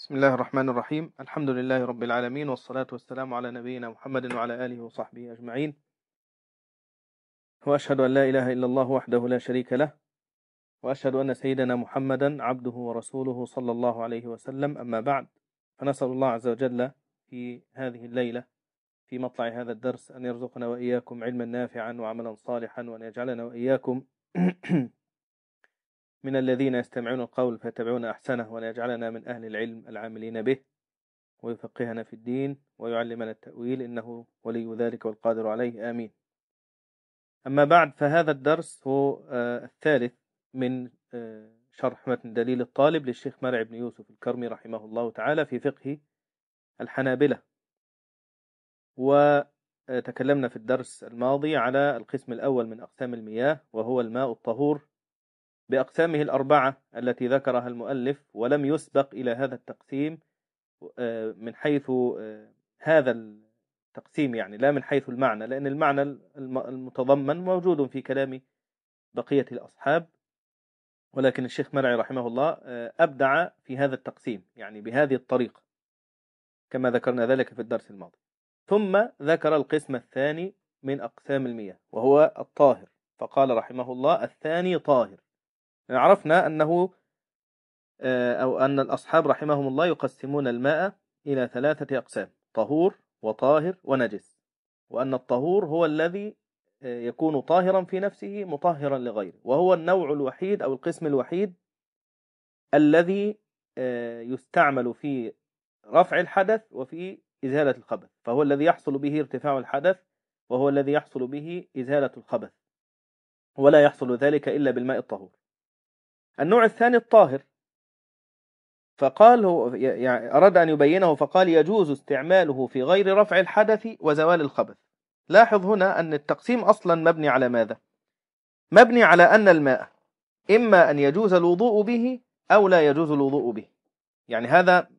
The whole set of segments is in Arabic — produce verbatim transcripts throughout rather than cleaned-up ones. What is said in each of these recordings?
بسم الله الرحمن الرحيم. الحمد لله رب العالمين، والصلاة والسلام على نبينا محمد وعلى آله وصحبه أجمعين، وأشهد أن لا إله إلا الله وحده لا شريك له، وأشهد أن سيدنا محمدا عبده ورسوله صلى الله عليه وسلم. أما بعد، فنسأل الله عز وجل في هذه الليلة في مطلع هذا الدرس أن يرزقنا وإياكم علما نافعا وعملا صالحا، وأن يجعلنا وإياكم من الذين يستمعون القول فيتبعون أحسنه، وأن يجعلنا من أهل العلم العاملين به، ويفقهنا في الدين، ويعلمنا التأويل، إنه ولي ذلك والقادر عليه، آمين. أما بعد، فهذا الدرس هو الثالث من شرح متن دليل الطالب للشيخ مرعي بن يوسف الكرمي رحمه الله تعالى في فقه الحنابلة. وتكلمنا في الدرس الماضي على القسم الأول من أقسام المياه، وهو الماء الطهور بأقسامه الأربعة التي ذكرها المؤلف، ولم يسبق إلى هذا التقسيم من حيث هذا التقسيم، يعني لا من حيث المعنى، لأن المعنى المتضمن موجود في كلام بقية الأصحاب، ولكن الشيخ مرعي رحمه الله أبدع في هذا التقسيم، يعني بهذه الطريقة كما ذكرنا ذلك في الدرس الماضي. ثم ذكر القسم الثاني من أقسام المياه، وهو الطاهر، فقال رحمه الله الثاني طاهر. عرفنا أنه أو أن الأصحاب رحمهم الله يقسمون الماء إلى ثلاثة أقسام: طهور وطاهر ونجس، وأن الطهور هو الذي يكون طاهرا في نفسه مطهرا لغيره، وهو النوع الوحيد أو القسم الوحيد الذي يستعمل في رفع الحدث وفي إزالة الخبث، فهو الذي يحصل به ارتفاع الحدث، وهو الذي يحصل به إزالة الخبث، ولا يحصل ذلك إلا بالماء الطهور. النوع الثاني الطاهر، فقال هو يعني أراد أن يبينه، فقال يجوز استعماله في غير رفع الحدث وزوال الخبث. لاحظ هنا أن التقسيم أصلا مبني على ماذا؟ مبني على أن الماء إما أن يجوز الوضوء به أو لا يجوز الوضوء به، يعني هذا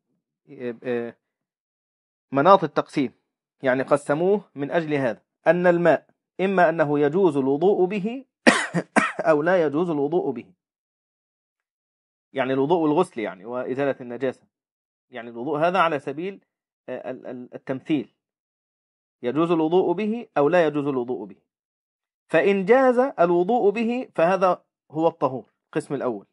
مناط التقسيم، يعني قسموه من أجل هذا، أن الماء إما أنه يجوز الوضوء به أو لا يجوز الوضوء به، يعني الوضوء والغسل يعني وإزالة النجاسة، يعني الوضوء هذا على سبيل التمثيل، يجوز الوضوء به أو لا يجوز الوضوء به. فإن جاز الوضوء به فهذا هو الطهور، القسم الأول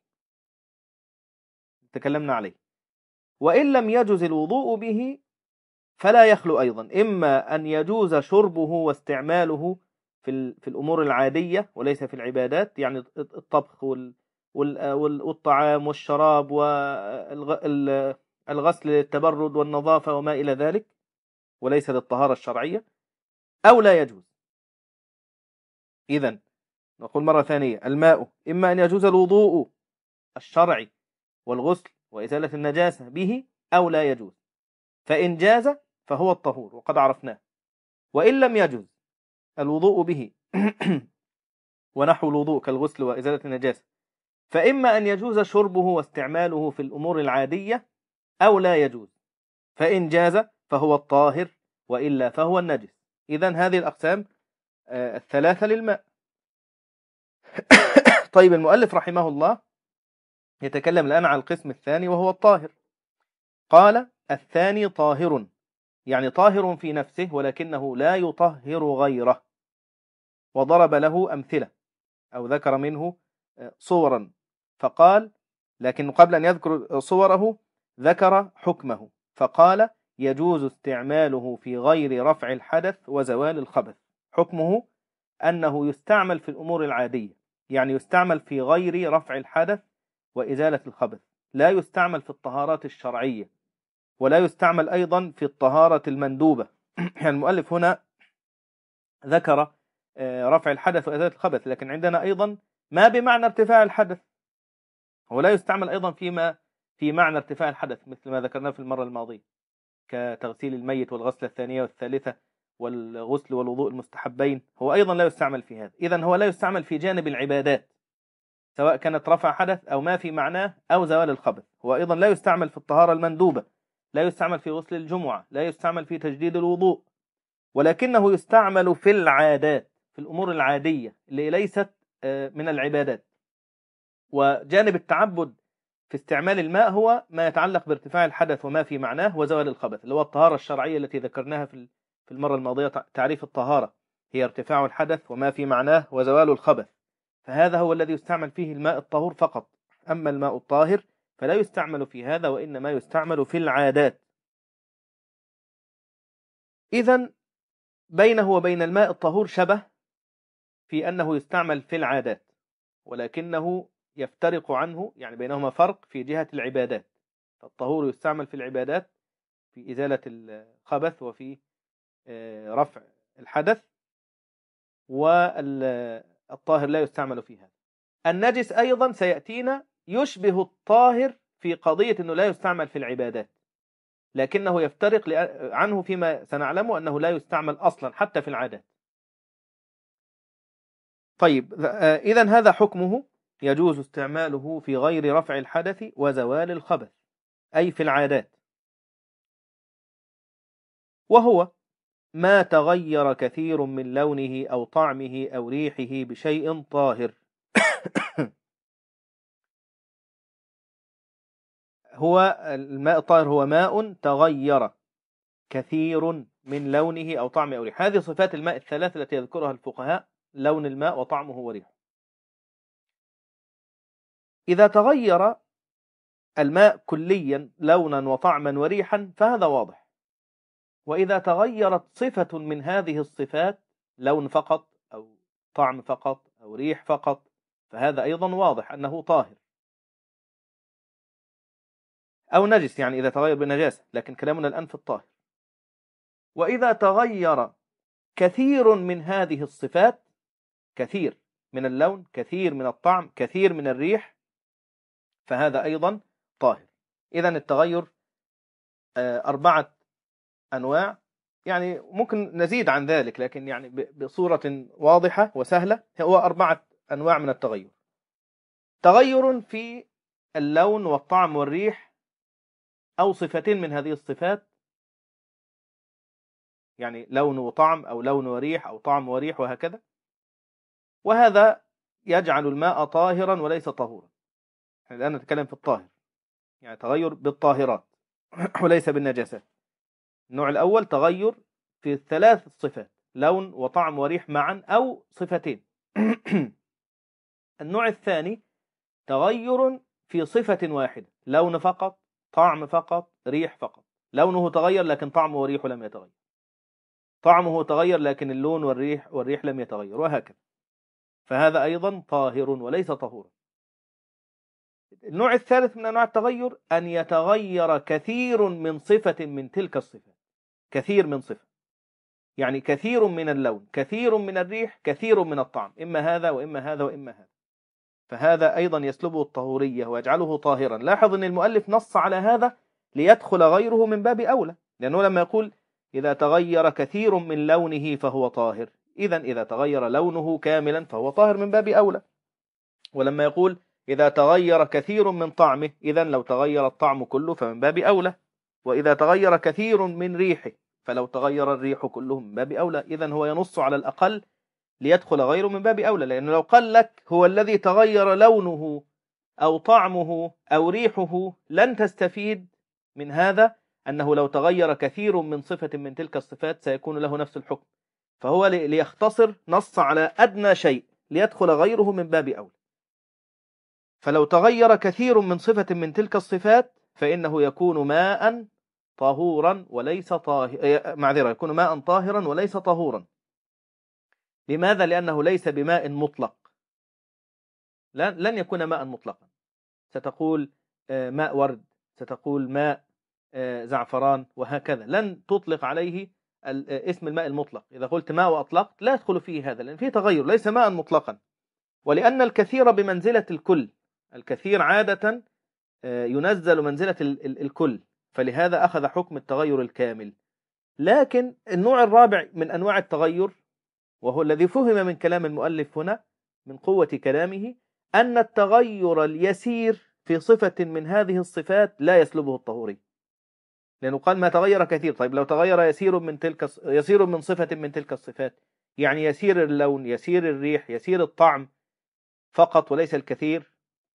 تكلمنا عليه. وإن لم يجوز الوضوء به فلا يخلو أيضا إما أن يجوز شربه واستعماله في في الأمور العادية وليس في العبادات، يعني الطبخ والطعام والشراب والغسل للتبرد والنظافة وما إلى ذلك، وليس للطهارة الشرعية، أو لا يجوز. إذن نقول مرة ثانية: الماء إما أن يجوز الوضوء الشرعي والغسل وإزالة النجاسة به أو لا يجوز، فإن جاز فهو الطهور وقد عرفناه. وإن لم يجوز الوضوء به ونحو الوضوء كالغسل وإزالة النجاسة، فإما أن يجوز شربه واستعماله في الأمور العادية أو لا يجوز، فإن جاز فهو الطاهر وإلا فهو النجس. إذن هذه الأقسام الثلاثة للماء. طيب، المؤلف رحمه الله يتكلم الآن عن القسم الثاني وهو الطاهر. قال الثاني طاهر، يعني طاهر في نفسه ولكنه لا يطهر غيره، وضرب له أمثلة أو ذكر منه صورا، فقال لكن قبل أن يذكر صوره ذكر حكمه، فقال يجوز استعماله في غير رفع الحدث وزوال الخبث. حكمه أنه يستعمل في الأمور العادية، يعني يستعمل في غير رفع الحدث وإزالة الخبث، لا يستعمل في الطهارات الشرعية، ولا يستعمل أيضا في الطهارة المندوبة. يعني المؤلف هنا ذكر رفع الحدث وإزالة الخبث، لكن عندنا أيضا ما بمعنى ارتفاع الحدث، هو لا يستعمل أيضا فيما في معنى ارتفاع الحدث مثل ما ذكرناه في المرة الماضية، كتغسيل الميت والغسلة الثانية والثالثة والغسل والوضوء المستحبين، هو أيضا لا يستعمل في هذا. إذن هو لا يستعمل في جانب العبادات، سواء كانت رفع حدث أو ما في معناه أو زوال الخبث. هو أيضا لا يستعمل في الطهارة المندوبة، لا يستعمل في غسل الجمعة، لا يستعمل في تجديد الوضوء، ولكنه يستعمل في العادات، في الأمور العادية اللي ليست من العبادات. وجانب التعبد في استعمال الماء هو ما يتعلق بارتفاع الحدث وما في معناه وزوال الخبث، اللي هو الطهارة الشرعية التي ذكرناها في في المرة الماضية. تعريف الطهارة هي ارتفاع الحدث وما في معناه وزوال الخبث، فهذا هو الذي يستعمل فيه الماء الطهور فقط. أما الماء الطاهر فلا يستعمل في هذا، وإنما يستعمل في العادات. إذن بينه وبين الماء الطهور شبه في أنه يستعمل في العادات، ولكنه يفترق عنه، يعني بينهما فرق في جهة العبادات. فالطهور يستعمل في العبادات في إزالة الخبث وفي رفع الحدث، والطاهر لا يستعمل في هذا. النجس أيضا سيأتينا يشبه الطاهر في قضية أنه لا يستعمل في العبادات، لكنه يفترق عنه فيما سنعلمه أنه لا يستعمل أصلا حتى في العادات. طيب، إذن هذا حكمه: يجوز استعماله في غير رفع الحدث وزوال الخبث، أي في العادات، وهو ما تغير كثير من لونه أو طعمه أو ريحه بشيء طاهر. هو الماء الطاهر هو ماء تغير كثير من لونه أو طعمه أو ريحه. هذه صفات الماء الثلاث التي يذكرها الفقهاء: لون الماء وطعمه وريحه. إذا تغير الماء كليا لونا وطعما وريحا فهذا واضح، وإذا تغيرت صفة من هذه الصفات، لون فقط أو طعم فقط أو ريح فقط، فهذا أيضا واضح أنه طاهر أو نجس، يعني إذا تغير بنجاسة، لكن كلامنا الآن في الطاهر. وإذا تغير كثير من هذه الصفات، كثير من اللون، كثير من الطعم، كثير من الريح، فهذا أيضا طاهر. إذن التغير أربعة أنواع، يعني ممكن نزيد عن ذلك، لكن يعني بصورة واضحة وسهلة هو أربعة أنواع من التغير. تغير في اللون والطعم والريح أو صفتين من هذه الصفات، يعني لون وطعم أو لون وريح أو طعم وريح وهكذا، وهذا يجعل الماء طاهرا وليس طهورا. الآن نتكلم في الطاهر، يعني تغير بالطاهرات وليس بالنجاسات. النوع الأول تغير في الثلاث الصفات: لون وطعم وريح معا أو صفتين. النوع الثاني تغير في صفة واحدة: لون فقط، طعم فقط، ريح فقط. لونه تغير لكن طعمه وريحه لم يتغير، طعمه تغير لكن اللون والريح والريح لم يتغير، وهكذا. فهذا أيضا طاهر وليس طهورا. النوع الثالث من أنواع التغير أن يتغير كثير من صفة من تلك الصفات، كثير من صفة، يعني كثير من اللون، كثير من الريح، كثير من الطعم، إما هذا وإما هذا وإما هذا، فهذا أيضا يسلبه الطهورية ويجعله طاهرا. لاحظ أن المؤلف نص على هذا ليدخل غيره من باب أولى، لأنه لما يقول إذا تغير كثير من لونه فهو طاهر، إذن إذا تغير لونه كاملا فهو طاهر من باب أولى. ولما يقول إذا تغير كثير من طعمه، إذن لو تغير الطعم كله فمن باب أولى. وإذا تغير كثير من ريحه فلو تغير الريح كله من باب أولى. إذن هو ينص على الأقل ليدخل غيره من باب أولى، لأنه لو قال لك هو الذي تغير لونه أو طعمه أو ريحه لن تستفيد من هذا أنه لو تغير كثير من صفة من تلك الصفات سيكون له نفس الحكم. فهو ليختصر نص على أدنى شيء ليدخل غيره من باب أولى. فلو تغير كثير من صفة من تلك الصفات فإنه يكون ماء طهورا وليس طاهرا، معذرة، يكون ماء طاهرا وليس طهورا. لماذا؟ لأنه ليس بماء مطلق، لن يكون ماء مطلقا. ستقول ماء ورد، ستقول ماء زعفران، وهكذا. لن تطلق عليه اسم الماء المطلق. إذا قلت ماء وأطلقت لا يدخل فيه هذا، لأن فيه تغير، ليس ماء مطلقا. ولأن الكثير بمنزلة الكل، الكثير عادة ينزل منزلة الكل، فلهذا أخذ حكم التغير الكامل. لكن النوع الرابع من أنواع التغير، وهو الذي فهم من كلام المؤلف هنا من قوة كلامه، أن التغير اليسير في صفة من هذه الصفات لا يسلبه الطهوري، لأنه قال ما تغير كثير. طيب لو تغير يسير من تلك يسير من صفة من تلك الصفات، يعني يسير اللون، يسير الريح، يسير الطعم فقط وليس الكثير،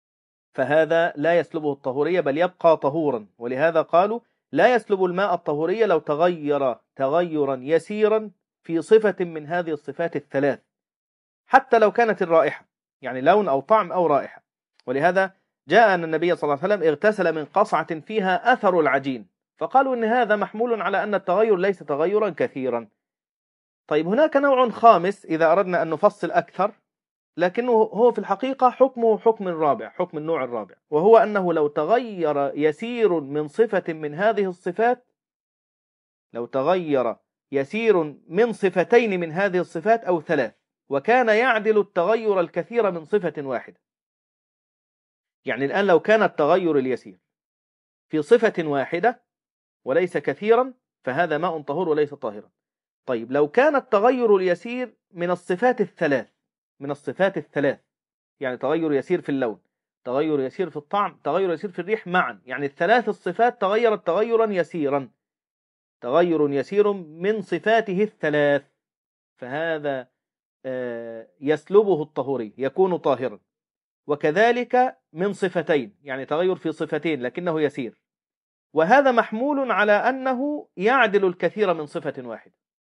فهذا لا يسلبه الطهورية بل يبقى طهورا. ولهذا قالوا لا يسلب الماء الطهورية لو تغير تغيرا يسيرا في صفة من هذه الصفات الثلاث، حتى لو كانت الرائحة، يعني لون أو طعم أو رائحة. ولهذا جاء أن النبي صلى الله عليه وسلم اغتسل من قصعة فيها أثر العجين، فقالوا إن هذا محمول على أن التغير ليس تغيرا كثيرا. طيب هناك نوع خامس إذا أردنا أن نفصل أكثر، لكنه هو في الحقيقة حكمه حكم الرابع، حكم النوع الرابع، وهو أنه لو تغير يسير من صفة من هذه الصفات، لو تغير يسير من صفتين من هذه الصفات أو ثلاث، وكان يعدل التغير الكثير من صفة واحدة. يعني الآن لو كان التغير اليسير في صفة واحدة وليس كثيرا فهذا ماء طهور وليس طاهرا. طيب لو كان التغير اليسير من الصفات الثلاث، من الصفات الثلاث، يعني تغير يسير في اللون، تغير يسير في الطعم، تغير يسير في الريح معا، يعني الثلاث الصفات تغيرت تغيرا يسيرا، تغير يسير من صفاته الثلاث، فهذا يسلبه الطهوري، يكون طاهرا. وكذلك من صفتين، يعني تغير في صفتين لكنه يسير، وهذا محمول على أنه يعدل الكثير من صفة واحدة.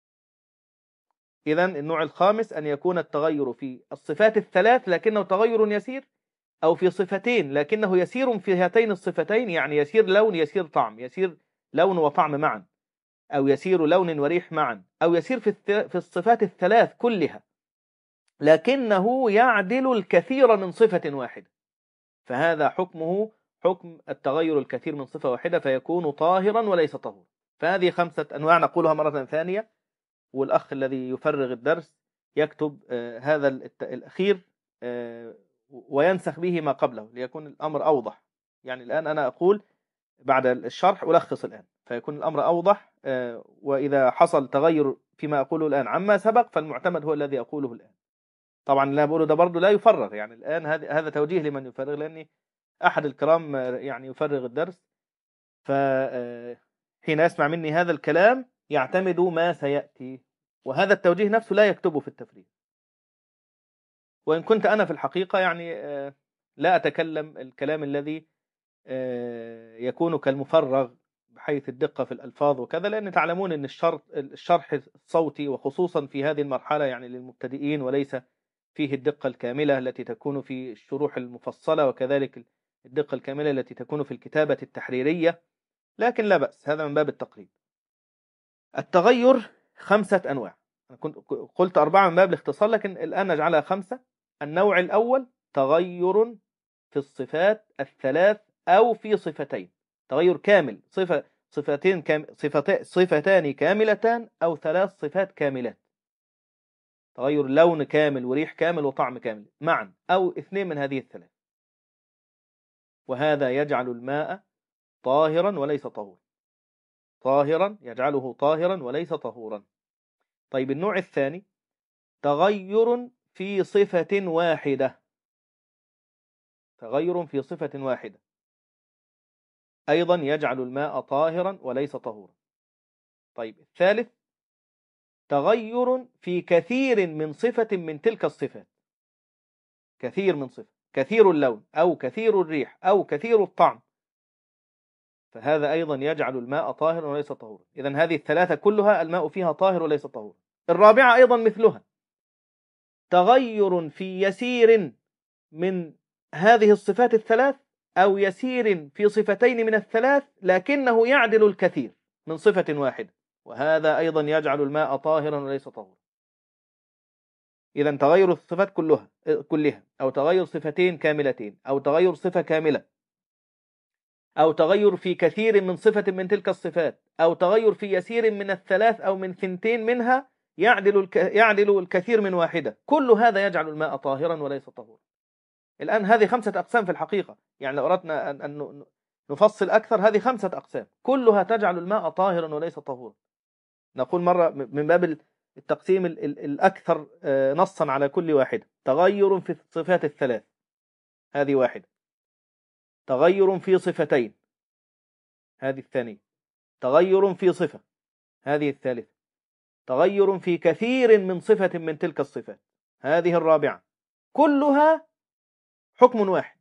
إذن النوع الخامس أن يكون التغير في الصفات الثلاث لكنه تغير يسير، أو في صفتين لكنه يسير في هاتين الصفتين، يعني يسير لون يسير طعم، يسير لون وطعم معا، أو يسير لون وريح معا، أو يسير في الصفات الثلاث كلها لكنه يعدل الكثير من صفة واحدة، فهذا حكمه حكم التغير الكثير من صفة واحدة، فيكون طاهرا وليس طهور. فهذه خمسة أنواع نقولها مرة ثانية، والأخ الذي يفرغ الدرس يكتب آه هذا الأخير آه وينسخ به ما قبله ليكون الأمر أوضح. يعني الآن أنا أقول بعد الشرح ألخص الآن فيكون الأمر أوضح، آه وإذا حصل تغير فيما أقوله الآن عما سبق فالمعتمد هو الذي أقوله الآن. طبعا اللي بقوله ده برضه لا يفرغ، يعني الآن هذا توجيه لمن يفرغ، لأني أحد الكرام يعني يفرغ الدرس، فحين يسمع مني هذا الكلام يعتمد ما سيأتي، وهذا التوجيه نفسه لا يكتبه في التفريغ. وإن كنت أنا في الحقيقة يعني لا أتكلم الكلام الذي يكون كالمفرغ بحيث الدقة في الألفاظ وكذا، لأن تعلمون أن الشرح الصوتي وخصوصا في هذه المرحلة يعني للمبتدئين، وليس فيه الدقة الكاملة التي تكون في الشروح المفصلة، وكذلك الدقة الكاملة التي تكون في الكتابة التحريرية، لكن لا بأس، هذا من باب التقريب. التغير خمسة أنواع، أنا كنت قلت أربعة من باب الاختصار لكن الآن نجعلها خمسة. النوع الأول تغير في الصفات الثلاث أو في صفتين، تغير كامل، صفة صفتين كام صفتان صفتان كاملتان أو ثلاث صفات كاملات، تغير لون كامل وريح كامل وطعم كامل معا، أو اثنين من هذه الثلاث، وهذا يجعل الماء طاهرا وليس طهورا، طاهرا يجعله طاهرا وليس طهورا. طيب النوع الثاني تغير في صفة واحدة، تغير في صفة واحدة أيضا يجعل الماء طاهرا وليس طهورا. طيب الثالث تغير في كثير من صفة من تلك الصفات، كثير من صفة، كثير اللون أو كثير الريح أو كثير الطعم، فهذا أيضا يجعل الماء طاهرا وليس طهورا. إذن هذه الثلاثة كلها الماء فيها طاهر وليس طهورا. الرابعة أيضا مثلها، تغير في يسير من هذه الصفات الثلاث أو يسير في صفتين من الثلاث لكنه يعدل الكثير من صفة واحدة، وهذا أيضا يجعل الماء طاهرا وليس طهورا. إذن تغير الصفات كلها كلها أو تغير صفتين كاملتين أو تغير صفة كاملة أو تغير في كثير من صفة من تلك الصفات أو تغير في يسير من الثلاث أو من ثنتين منها يعدل الك... يعدل الكثير من واحدة، كل هذا يجعل الماء طاهرا وليس طهورا. الآن هذه خمسة أقسام في الحقيقة، يعني لو أردنا أن نفصل أكثر هذه خمسة أقسام كلها تجعل الماء طاهرا وليس طهورا. نقول مرة من باب التقسيم الأكثر نصا على كل واحدة، تغير في الصفات الثلاث هذه واحدة، تغير في صفتين هذه الثانية، تغير في صفة هذه الثالثة، تغير في كثير من صفة من تلك الصفات هذه الرابعة، كلها حكم واحد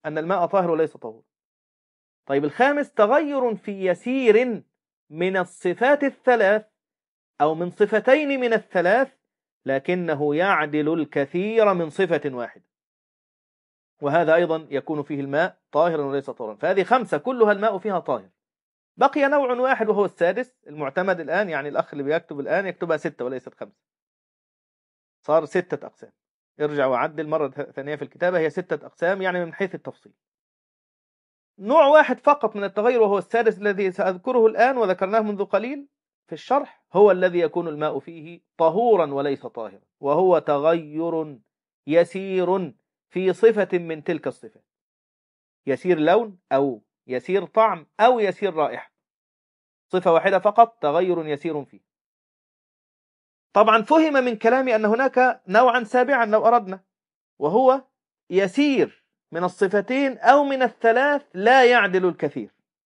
أن الماء طاهر وليس طهور. طيب الخامس تغير في يسير من الصفات الثلاث أو من صفتين من الثلاث لكنه يعدل الكثير من صفة واحدة، وهذا أيضا يكون فيه الماء طاهرا وليس طهورا. فهذه خمسة كلها الماء فيها طاهر. بقي نوع واحد وهو السادس المعتمد الآن، يعني الأخ اللي بيكتب الآن يكتبها ستة وليست خمسة، صار ستة أقسام. ارجع وعدل مرة ثانية في الكتابة، هي ستة أقسام يعني من حيث التفصيل. نوع واحد فقط من التغير وهو السادس الذي سأذكره الآن وذكرناه منذ قليل في الشرح، هو الذي يكون الماء فيه طهورا وليس طاهرا، وهو تغير يسير في صفة من تلك الصفات، يسير لون أو يسير طعم أو يسير رائحة، صفة واحدة فقط تغير يسير فيه. طبعا فهم من كلامي أن هناك نوعا سابعا لو أردنا، وهو يسير من الصفتين أو من الثلاث لا يعدل الكثير.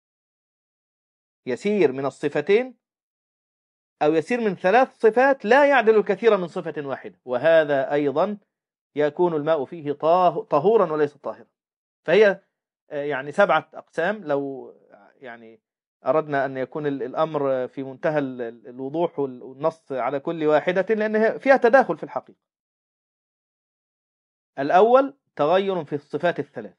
يسير من الصفتين أو يسير من ثلاث صفات لا يعدل الكثير من صفة واحدة، وهذا أيضا يكون الماء فيه طهورا وليس طاهرا. فهي يعني سبعة أقسام لو يعني أردنا أن يكون الأمر في منتهى الوضوح والنص على كل واحدة، لأن فيها تداخل في الحقيقة. الأول تغير في الصفات الثلاث،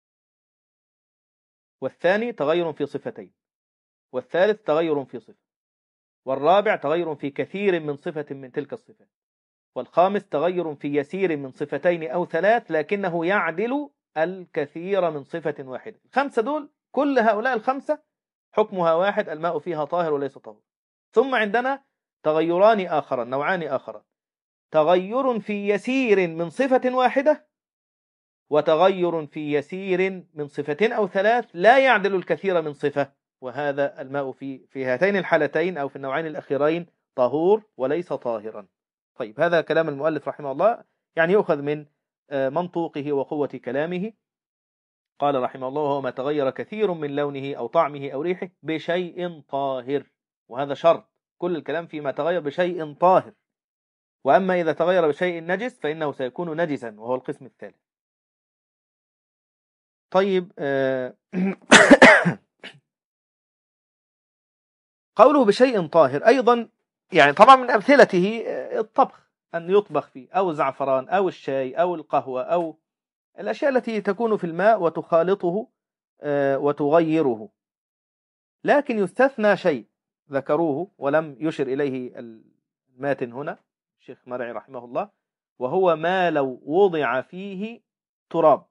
والثاني تغير في صفتين، والثالث تغير في صفة، والرابع تغير في كثير من صفة من تلك الصفات، والخامس تغير في يسير من صفتين أو ثلاث لكنه يعدل الكثير من صفة واحدة. الخمسة دول كل هؤلاء الخمسة حكمها واحد، الماء فيها طاهر وليس طهور. ثم عندنا تغيران آخران، نوعان آخران، تغير في يسير من صفة واحدة، وتغير في يسير من صفتين أو ثلاث لا يعدل الكثير من صفة، وهذا الماء في في هاتين الحالتين أو في النوعين الأخيرين طهور وليس طاهرا. طيب هذا كلام المؤلف رحمه الله، يعني يؤخذ من منطوقه وقوة كلامه. قال رحمه الله: وهو ما تغير كثير من لونه أو طعمه أو ريحه بشيء طاهر، وهذا شرط، كل الكلام فيما تغير بشيء طاهر. وأما إذا تغير بشيء نجس فإنه سيكون نجسا، وهو القسم الثالث. طيب قوله بشيء طاهر أيضا يعني طبعا من أمثلته الطبخ، أن يطبخ فيه أو الزعفران أو الشاي أو القهوة أو الأشياء التي تكون في الماء وتخالطه وتغيره. لكن يستثنى شيء ذكروه ولم يشر إليه الماتن هنا الشيخ مرعي رحمه الله، وهو ما لو وضع فيه تراب،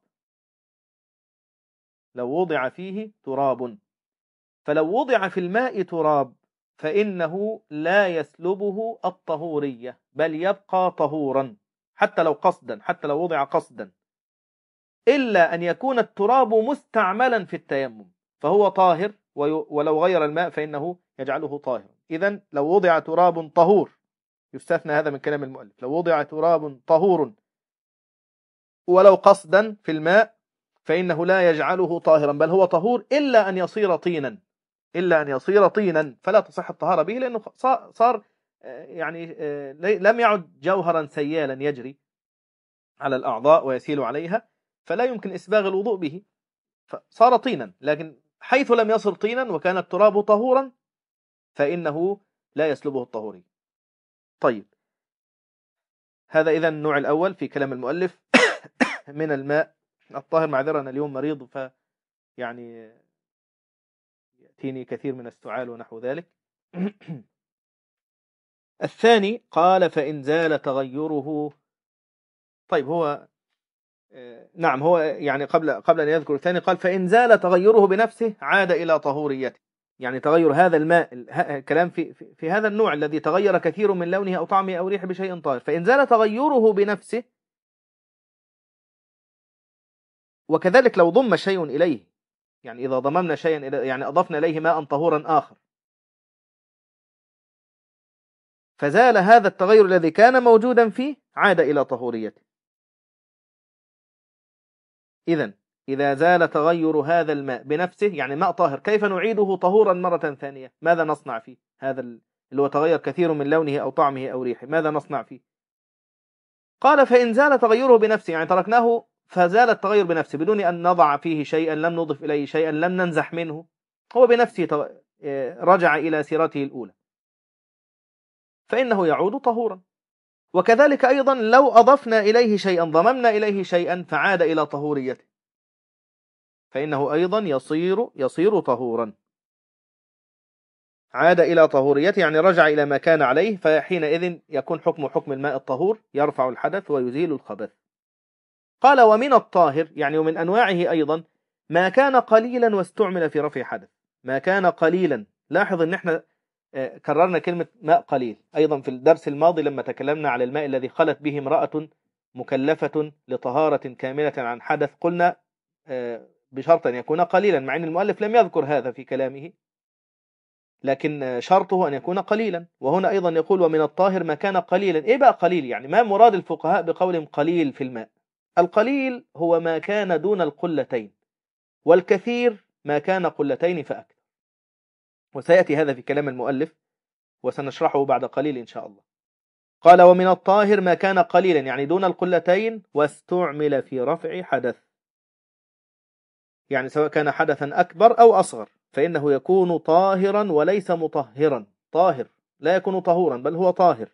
لو وضع فيه تراب، فلو وضع في الماء تراب فإنه لا يسلبه الطهورية، بل يبقى طهورا حتى لو قصدا، حتى لو وضع قصدا، إلا أن يكون التراب مستعملا في التيمم فهو طاهر، ولو غير الماء فإنه يجعله طاهرا. إذن لو وضع تراب طهور، يستثنى هذا من كلام المؤلف، لو وضع تراب طهور ولو قصدا في الماء فإنه لا يجعله طاهرا، بل هو طهور إلا أن يصير طينا، إلا أن يصير طينا فلا تصح الطهارة به، لأنه صار يعني لم يعد جوهرا سيالا يجري على الأعضاء ويسيل عليها، فلا يمكن إسباغ الوضوء به، فصار طينا. لكن حيث لم يصر طينا وكان التراب طهورا فإنه لا يسلبه الطهوري. طيب هذا إذن النوع الأول في كلام المؤلف من الماء الطاهر. معذرة أنا اليوم مريض ف يعني يأتيني كثير من السعال ونحو ذلك. الثاني قال: فإن زال تغيره. طيب هو نعم هو يعني قبل قبل أن يذكر الثاني قال: فإن زال تغيره بنفسه عاد إلى طهوريته. يعني تغير هذا الماء، كلام في في, في هذا النوع الذي تغير كثير من لونه أو طعمه أو ريحه بشيء طاهر، فإن زال تغيره بنفسه، وكذلك لو ضم شيء إليه، يعني إذا ضممنا شيئا يعني أضفنا إليه ماء طهورا آخر فزال هذا التغير الذي كان موجودا فيه عاد إلى طهوريته. إذن إذا زال تغير هذا الماء بنفسه، يعني ماء طاهر، كيف نعيده طهورا مرة ثانية؟ ماذا نصنع فيه؟ هذا اللي هو تغير كثير من لونه أو طعمه أو ريحه، ماذا نصنع فيه؟ قال: فإن زال تغيره بنفسه، يعني تركناه فزال التغير بنفسه بدون أن نضع فيه شيئا، لم نضف إليه شيئا، لم ننزح منه، هو بنفسه رجع إلى سيرته الأولى، فإنه يعود طهورا. وكذلك أيضا لو أضفنا إليه شيئا، ضممنا إليه شيئا، فعاد إلى طهوريته، فإنه أيضا يصير يصير طهورا، عاد إلى طهوريته، يعني رجع إلى ما كان عليه، فحينئذ يكون حكم حكم الماء الطهور، يرفع الحدث ويزيل الخبث. قال ومن الطاهر، يعني ومن أنواعه أيضا ما كان قليلا واستعمل في رفع حدث. ما كان قليلا، لاحظ أن احنا كررنا كلمة ماء قليل أيضا في الدرس الماضي لما تكلمنا على الماء الذي خلت به امرأة مكلفة لطهارة كاملة عن حدث، قلنا بشرط أن يكون قليلا، مع أن المؤلف لم يذكر هذا في كلامه، لكن شرطه أن يكون قليلا. وهنا أيضا يقول ومن الطاهر ما كان قليلا. إيه بقى قليل؟ يعني ما مراد الفقهاء بقولهم قليل في الماء؟ القليل هو ما كان دون القلتين، والكثير ما كان قلتين فأكثر، وسيأتي هذا في كلام المؤلف وسنشرحه بعد قليل إن شاء الله. قال ومن الطاهر ما كان قليلا، يعني دون القلتين، واستعمل في رفع حدث، يعني سواء كان حدثا أكبر أو أصغر فإنه يكون طاهرا وليس مطهرا. طاهر لا يكون طهورا بل هو طاهر.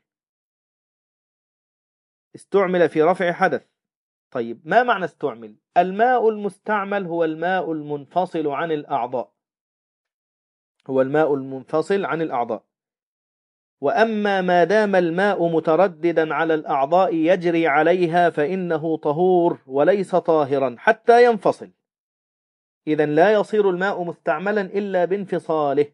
استعمل في رفع حدث. طيب ما معنى استعمل؟ الماء المستعمل هو الماء المنفصل عن الأعضاء، هو الماء المنفصل عن الأعضاء. وأما ما دام الماء مترددا على الأعضاء يجري عليها فإنه طهور وليس طاهرا حتى ينفصل. إذن لا يصير الماء مستعملا إلا بانفصاله.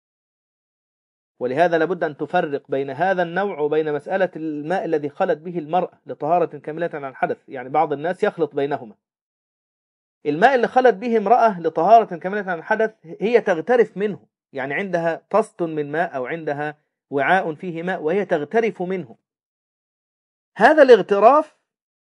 ولهذا لابد أن تفرق بين هذا النوع وبين مسألة الماء الذي خلت به المرأة لطهارة كاملة عن الحدث. يعني بعض الناس يخلط بينهما. الماء اللي خلت به امرأة لطهارة كاملة عن الحدث هي تغترف منه، يعني عندها طست من ماء أو عندها وعاء فيه ماء وهي تغترف منه. هذا الاغتراف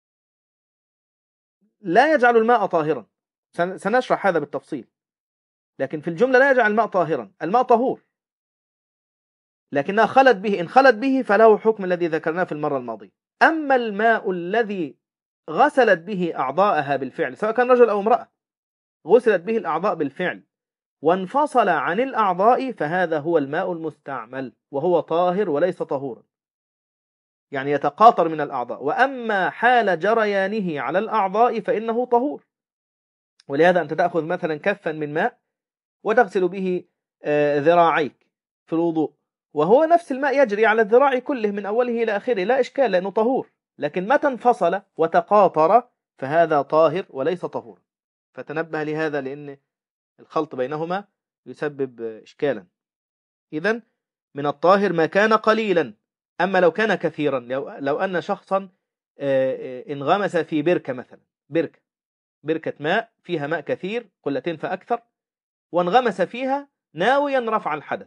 لا يجعل الماء طاهرا، سنشرح هذا بالتفصيل، لكن في الجملة لا يجعل الماء طاهرا. الماء طهور لكنها خلت به، إن خلت به فله حكم الذي ذكرناه في المرة الماضية. أما الماء الذي غسلت به أعضاءها بالفعل، سواء كان رجل أو امرأة، غسلت به الأعضاء بالفعل وانفصل عن الأعضاء، فهذا هو الماء المستعمل وهو طاهر وليس طهورا، يعني يتقاطر من الأعضاء. وأما حال جريانه على الأعضاء فإنه طهور. ولهذا أنت تأخذ مثلا كفا من ماء وتغسل به ذراعيك في الوضوء، وهو نفس الماء يجري على الذراع كله من أوله إلى آخره، لا إشكال لأنه طهور. لكن متى انفصل وتقاطر فهذا طاهر وليس طهور. فتنبه لهذا لأن الخلط بينهما يسبب إشكالا. إذن من الطاهر ما كان قليلا. أما لو كان كثيرا، لو, لو أن شخصا انغمس في بركة مثلا، بركة بركة ماء فيها ماء كثير قلتين فأكثر، وانغمس فيها ناويا رفع الحدث،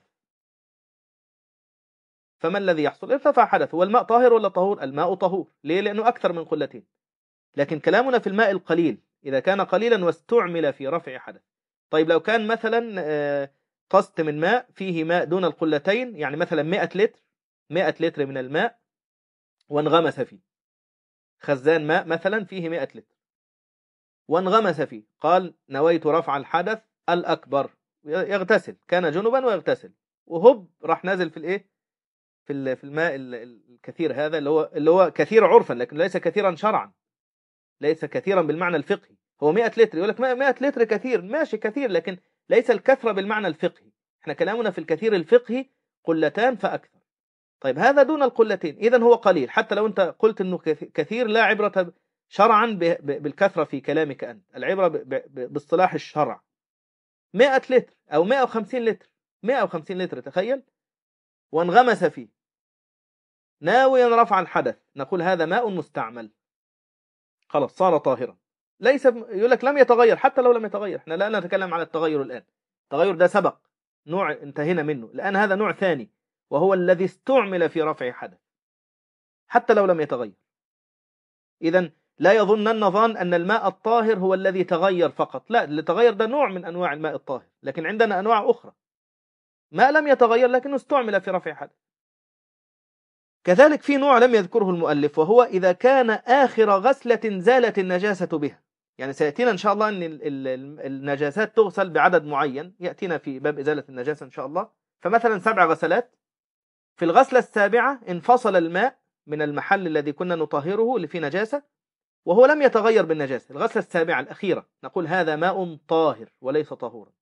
فما الذي يحصل؟ ارتفع حدث. والماء طاهر ولا طهور؟ الماء طهور. ليه؟ لأنه أكثر من قلتين. لكن كلامنا في الماء القليل إذا كان قليلا واستعمل في رفع حدث. طيب لو كان مثلا طست من ماء فيه ماء دون القلتين، يعني مثلا مئة لتر مئة لتر من الماء وانغمس فيه، خزان ماء مثلا فيه مئة لتر وانغمس فيه، قال نويت رفع الحدث الأكبر، يغتسل، كان جنبا ويغتسل، وهب راح نازل في الايه في في الماء الكثير هذا اللي هو اللي هو كثير عرفا لكن ليس كثيرا شرعا، ليس كثيرا بالمعنى الفقهي. هو مئة لتر، يقول لك مئة لتر كثير، ماشي كثير، لكن ليس الكثرة بالمعنى الفقهي. احنا كلامنا في الكثير الفقهي قلتان فأكثر. طيب هذا دون القلتين، إذن هو قليل. حتى لو أنت قلت أنه كثير لا عبرة شرعا بالكثرة في كلامك أنت، العبرة باصطلاح الشرع. مئة لتر أو مئة وخمسين لتر، مئة وخمسين لتر تخيل، وانغمس فيه ناويا رفع الحدث، نقول هذا ماء مستعمل، خلاص صار طاهرا. ليس يقول لك لم يتغير، حتى لو لم يتغير، احنا لا نتكلم على التغير الآن، التغير ده سبق، نوع انتهينا منه، الآن هذا نوع ثاني وهو الذي استعمل في رفع حدث حتى لو لم يتغير. إذن لا يظنن ظان أن الماء الطاهر هو الذي تغير فقط، لا، اللي تغير ده نوع من أنواع الماء الطاهر، لكن عندنا أنواع أخرى ماء لم يتغير لكنه استعمل في رفع حدث. كذلك في نوع لم يذكره المؤلف، وهو إذا كان آخر غسلة زالت النجاسة بها. يعني سيأتينا إن شاء الله أن النجاسات تغسل بعدد معين، يأتينا في باب إزالة النجاسة إن شاء الله. فمثلا سبع غسلات، في الغسلة السابعة انفصل الماء من المحل الذي كنا نطهره اللي فيه نجاسة، وهو لم يتغير بالنجاسة. الغسلة السابعة الأخيرة نقول هذا ماء طاهر وليس طهورا.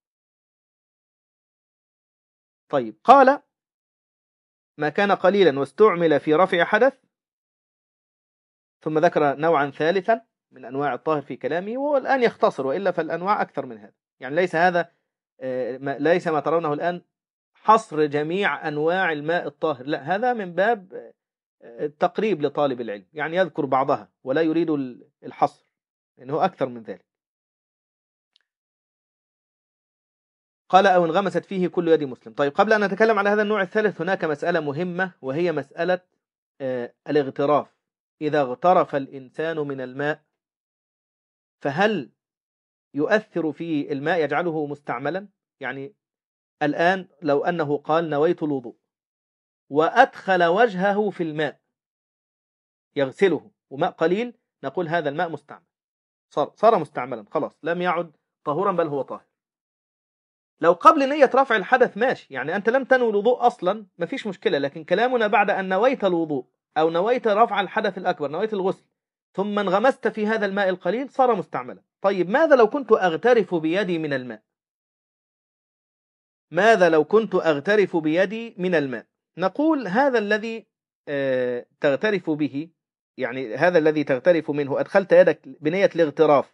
طيب، قال ما كان قليلا واستعمل في رفع حدث، ثم ذكر نوعا ثالثا من أنواع الطاهر في كلامه، وهو الآن يختصر، وإلا فالأنواع أكثر من هذا. يعني ليس هذا ليس ما ترونه الآن حصر جميع أنواع الماء الطاهر، لا، هذا من باب التقريب لطالب العلم، يعني يذكر بعضها ولا يريد الحصر، لأنه أكثر من ذلك. قال أو انغمست فيه كل يد مسلم. طيب، قبل أن نتكلم على هذا النوع الثالث هناك مسألة مهمة، وهي مسألة الاغتراف. إذا اغترف الإنسان من الماء فهل يؤثر في الماء يجعله مستعملا؟ يعني الآن لو أنه قال نويت الوضوء وأدخل وجهه في الماء يغسله وماء قليل، نقول هذا الماء مستعمل، صار, صار مستعملا خلاص، لم يعد طهورا بل هو طاهر. لو قبل نية رفع الحدث ماشي، يعني أنت لم تنوي الوضوء أصلا ما فيش مشكلة، لكن كلامنا بعد أن نويت الوضوء أو نويت رفع الحدث الأكبر، نويت الغسل، ثم انغمست في هذا الماء القليل، صار مستعملا. طيب، ماذا لو كنت أغترف بيدي من الماء؟ ماذا لو كنت أغترف بيدي من الماء؟ نقول هذا الذي تغترف به، يعني هذا الذي تغترف منه، أدخلت يدك بنية الاغتراف،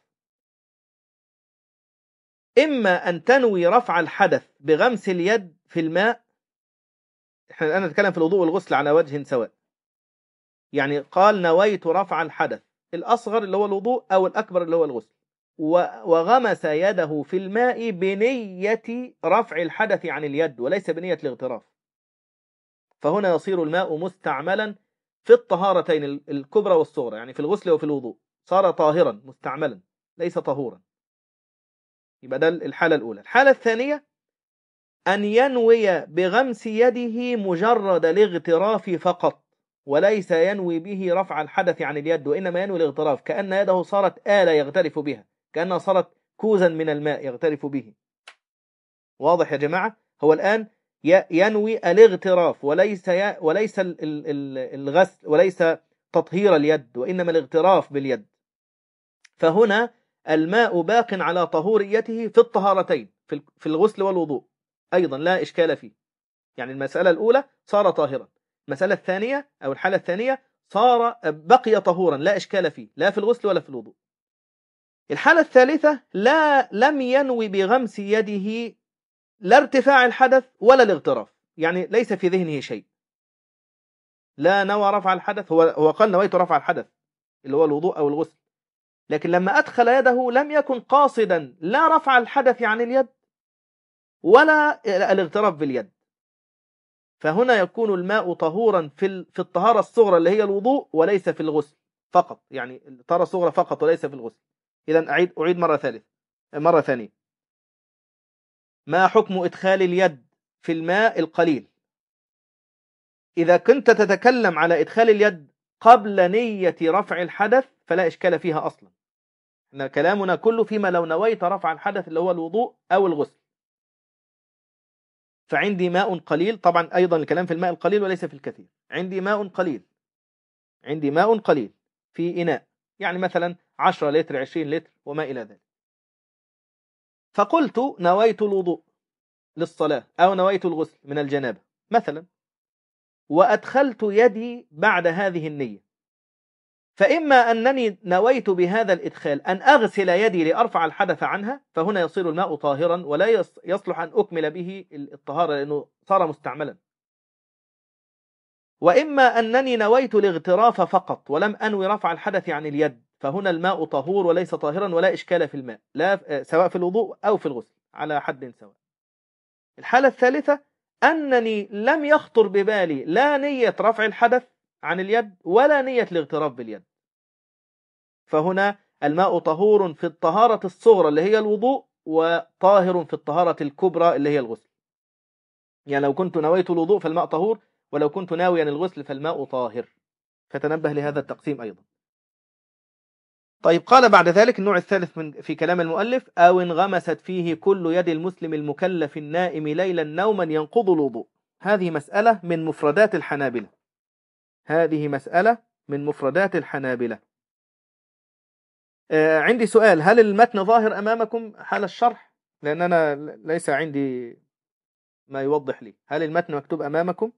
إما أن تنوي رفع الحدث بغمس اليد في الماء. احنا الآن نتكلم في الوضوء والغسل على وجه سواء، يعني قال نويت رفع الحدث الأصغر اللي هو الوضوء أو الأكبر اللي هو الغسل، وغمس يده في الماء بنية رفع الحدث عن اليد وليس بنية الاغتراف، فهنا يصير الماء مستعملا في الطهارتين الكبرى والصغرى، يعني في الغسل وفي الوضوء، صار طاهرا مستعملا ليس طهورا. يبقى ده الحالة الأولى. الحالة الثانية أن ينوي بغمس يده مجرد الاغتراف فقط، وليس ينوي به رفع الحدث عن اليد، وإنما ينوي الاغتراف، كأن يده صارت آلة يغترف بها، كأنها صارت كوزا من الماء يغترف به. واضح يا جماعة؟ هو الآن ينوي الاغتراف وليس ي... وليس الغسل وليس تطهير اليد، وإنما الاغتراف باليد. فهنا الماء باق على طهوريته في الطهارتين، في الغسل والوضوء أيضا لا إشكال فيه. يعني المسألة الأولى صار طاهرا، المسألة الثانية أو الحالة الثانية صار بقي طهورا لا إشكال فيه، لا في الغسل ولا في الوضوء. الحالة الثالثة لا لم ينوي بغمس يده لا ارتفاع الحدث ولا الاغتراف، يعني ليس في ذهنه شيء، لا نوى رفع الحدث، هو هو قال نويت رفع الحدث اللي هو الوضوء أو الغسل، لكن لما أدخل يده لم يكن قاصدا لا رفع الحدث عن اليد ولا الاغتراف باليد، فهنا يكون الماء طهورا في في الطهارة الصغرى اللي هي الوضوء وليس في الغسل فقط، يعني الطهارة الصغرى فقط وليس في الغسل. إذن أعيد أعيد مرة ثالثة مرة ثانية. ما حكم إدخال اليد في الماء القليل؟ إذا كنت تتكلم على إدخال اليد قبل نية رفع الحدث فلا إشكال فيها أصلا، إن كلامنا كله فيما لو نويت رفع الحدث اللي هو الوضوء أو الغسل. فعندي ماء قليل، طبعا أيضا الكلام في الماء القليل وليس في الكثير. عندي ماء قليل عندي ماء قليل في إناء، يعني مثلا عشرة لتر عشرين لتر وما إلى ذلك، فقلت نويت الوضوء للصلاة أو نويت الغسل من الجنابة مثلا، وأدخلت يدي بعد هذه النية، فإما أنني نويت بهذا الإدخال أن أغسل يدي لأرفع الحدث عنها، فهنا يصير الماء طاهرا ولا يصلح أن أكمل به الطهارة لأنه صار مستعملا، وإما أنني نويت الاغتراف فقط ولم أنوي رفع الحدث عن اليد، فهنا الماء طهور وليس طاهرا ولا إشكال في الماء، لا سواء في الوضوء أو في الغسل على حد سواء. الحالة الثالثة أنني لم يخطر ببالي لا نية رفع الحدث عن اليد ولا نية الاغتراف باليد، فهنا الماء طهور في الطهارة الصغرى اللي هي الوضوء، وطاهر في الطهارة الكبرى اللي هي الغسل. يعني لو كنت نويت الوضوء فالماء طهور، ولو كنت ناويا الغسل فالماء طاهر. فتنبه لهذا التقسيم أيضا. طيب قال بعد ذلك النوع الثالث من في كلام المؤلف: أو انغمست فيه كل يد المسلم المكلف النائم ليلا نوما ينقض الوضوء. هذه مسألة من مفردات الحنابلة. هذه مسألة من مفردات الحنابلة. آه عندي سؤال: هل المتن ظاهر أمامكم حال الشرح؟ لأن أنا ليس عندي ما يوضح لي. هل المتن مكتوب أمامكم؟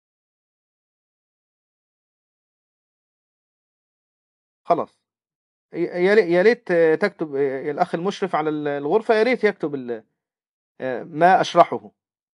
خلاص، يا ريت تكتب الأخ المشرف على الغرفة، يا ريت يكتب ما أشرحه.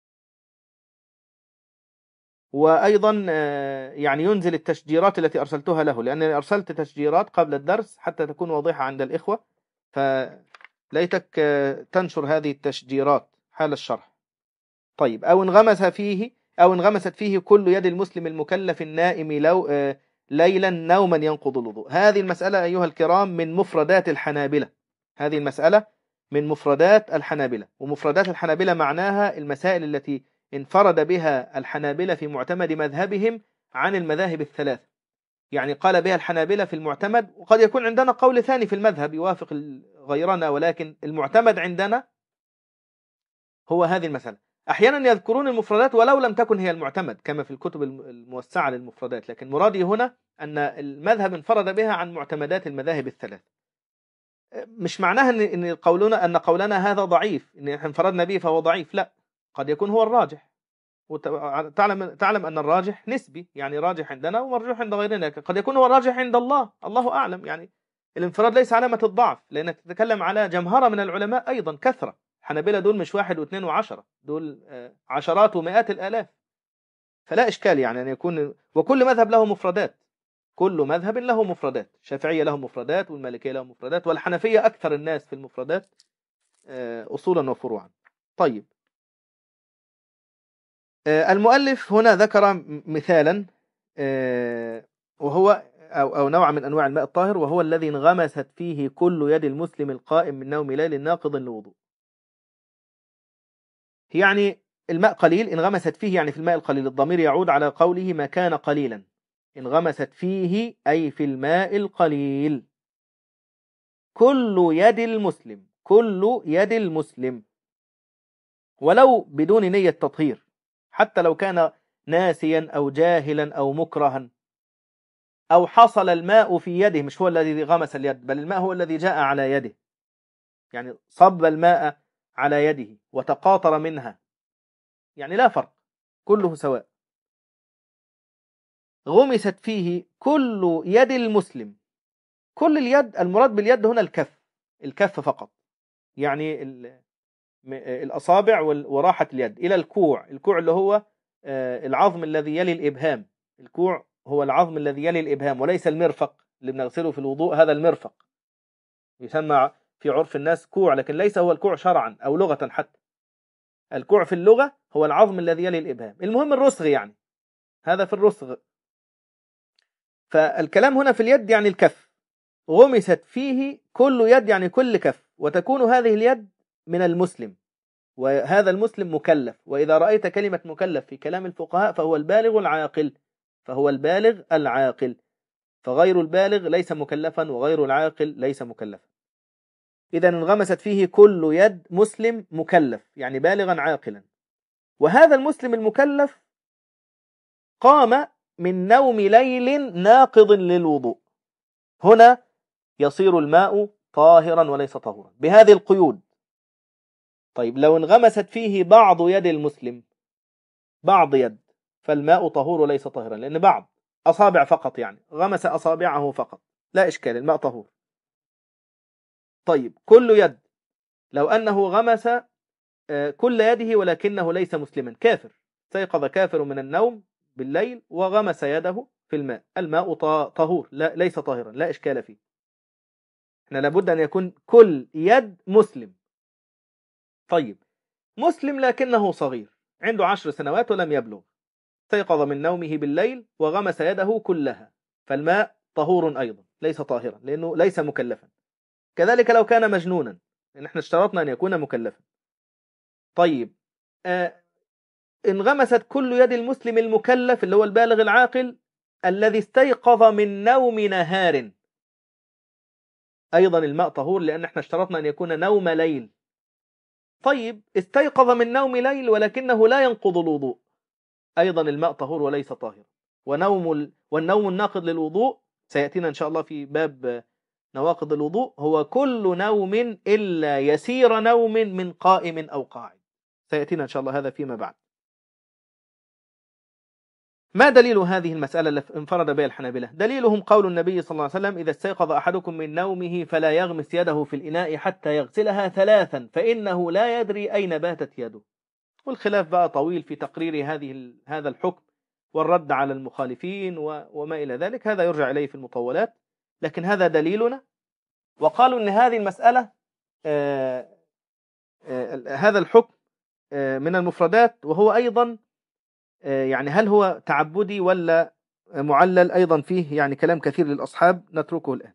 وأيضا يعني ينزل التشجيرات التي أرسلتها له، لأنني أرسلت تشجيرات قبل الدرس حتى تكون واضحة عند الإخوة، فليتك تنشر هذه التشجيرات حال الشرح. طيب: أو انغمس فيه أو انغمست فيه كل يد المسلم المكلف النائم لو ليلا نوما ينقض الوضوء. هذه المسألة أيها الكرام من مفردات الحنابلة. هذه المسألة من مفردات الحنابلة، ومفردات الحنابلة معناها المسائل التي انفرد بها الحنابلة في معتمد مذهبهم عن المذاهب الثلاث. يعني قال بها الحنابلة في المعتمد، وقد يكون عندنا قول ثاني في المذهب يوافق غيرنا، ولكن المعتمد عندنا هو هذه المسألة. أحيانا يذكرون المفردات ولو لم تكن هي المعتمد كما في الكتب الموسعة للمفردات، لكن مرادي هنا أن المذهب انفرد بها عن معتمدات المذاهب الثلاث. مش معناها ان قولنا ان قولنا هذا ضعيف، ان احنا انفردنا به فهو ضعيف، لا، قد يكون هو الراجح. وتعلم تعلم ان الراجح نسبي، يعني راجح عندنا ومرجوح عند غيرنا، قد يكون هو الراجح عند الله، الله اعلم. يعني الانفراد ليس علامة الضعف، لانك تتكلم على جمهرة من العلماء ايضا كثرة. الحنابلة دول مش واحد واثنين وعشرة، دول عشرات ومئات الالاف، فلا اشكال يعني ان يكون. وكل مذهب له مفردات، كل مذهب له مفردات. الشافعية له مفردات، والمالكية له مفردات، والحنفية أكثر الناس في المفردات أصولا وفروعا. طيب، المؤلف هنا ذكر مثالا وهو أو, أو نوع من أنواع الماء الطاهر، وهو الذي انغمست فيه كل يد المسلم القائم من نوم ليل ناقض للوضوء. يعني الماء قليل، انغمست فيه يعني في الماء القليل. الضمير يعود على قوله ما كان قليلا. انغمست فيه أي في الماء القليل. كل يد المسلم، كل يد المسلم، ولو بدون نية تطهير، حتى لو كان ناسيا أو جاهلا أو مكرها، أو حصل الماء في يده، مش هو الذي غمس اليد، بل الماء هو الذي جاء على يده، يعني صب الماء على يده وتقاطر منها، يعني لا فرق، كله سواء. غمست فيه كل يد المسلم. كل اليد، المراد باليد هنا الكف، الكف فقط، يعني الأصابع وراحة اليد إلى الكوع. الكوع اللي هو العظم الذي يلي الإبهام. الكوع هو العظم الذي يلي الإبهام، وليس المرفق اللي بنغسله في الوضوء. هذا المرفق يسمى في عرف الناس كوع، لكن ليس هو الكوع شرعا أو لغة حتى. الكوع في اللغة هو العظم الذي يلي الإبهام. المهم الرسغ، يعني هذا في الرسغ. فالكلام هنا في اليد يعني الكف. غمست فيه كل يد يعني كل كف، وتكون هذه اليد من المسلم، وهذا المسلم مكلف. وإذا رأيت كلمة مكلف في كلام الفقهاء فهو البالغ العاقل، فهو البالغ العاقل، فغير البالغ ليس مكلفا، وغير العاقل ليس مكلفا. إذا انغمست فيه كل يد مسلم مكلف، يعني بالغا عاقلا. وهذا المسلم المكلف قام من نوم ليل ناقض للوضوء. هنا يصير الماء طاهرا وليس طهورا بهذه القيود. طيب، لو انغمست فيه بعض يد المسلم، بعض يد، فالماء طهور وليس طاهرا، لأن بعض أصابع فقط، يعني غمس أصابعه فقط، لا إشكال، الماء طهور. طيب، كل يد، لو أنه غمس كل يده ولكنه ليس مسلما، كافر، استيقظ كافر من النوم بالليل وغمس يده في الماء، الماء طهور، لا ليس طاهرا، لا إشكال فيه. احنا لابد أن يكون كل يد مسلم. طيب، مسلم لكنه صغير، عنده عشر سنوات ولم يبلغ، استيقظ من نومه بالليل وغمس يده كلها، فالماء طهور أيضا، ليس طاهرا لأنه ليس مكلفا. كذلك لو كان مجنونا، لأن احنا اشترطنا أن يكون مكلفا. طيب، آه انغمست كل يد المسلم المكلف اللي هو البالغ العاقل الذي استيقظ من نوم نهار. أيضا الماء طهور لأن احنا اشترطنا أن يكون نوم ليل. طيب استيقظ من نوم ليل ولكنه لا ينقض الوضوء، أيضا الماء طهور وليس طاهر. ونوم ال... والنوم الناقض للوضوء سيأتينا إن شاء الله في باب نواقض الوضوء هو كل نوم إلا يسير نوم من قائم أو قاعد، سيأتينا إن شاء الله هذا فيما بعد. ما دليل هذه المسألة التي انفرد بها الحنابلة؟ دليلهم قول النبي صلى الله عليه وسلم: إذا استيقظ أحدكم من نومه فلا يغمس يده في الإناء حتى يغسلها ثلاثا فإنه لا يدري أين باتت يده. والخلاف بقى طويل في تقرير هذه هذا الحكم والرد على المخالفين وما إلى ذلك، هذا يرجع إليه في المطولات، لكن هذا دليلنا. وقالوا أن هذه المسألة آه آه هذا الحكم آه من المفردات، وهو أيضا آه يعني هل هو تعبدي ولا معلل، أيضا فيه يعني كلام كثير للأصحاب نتركه الآن.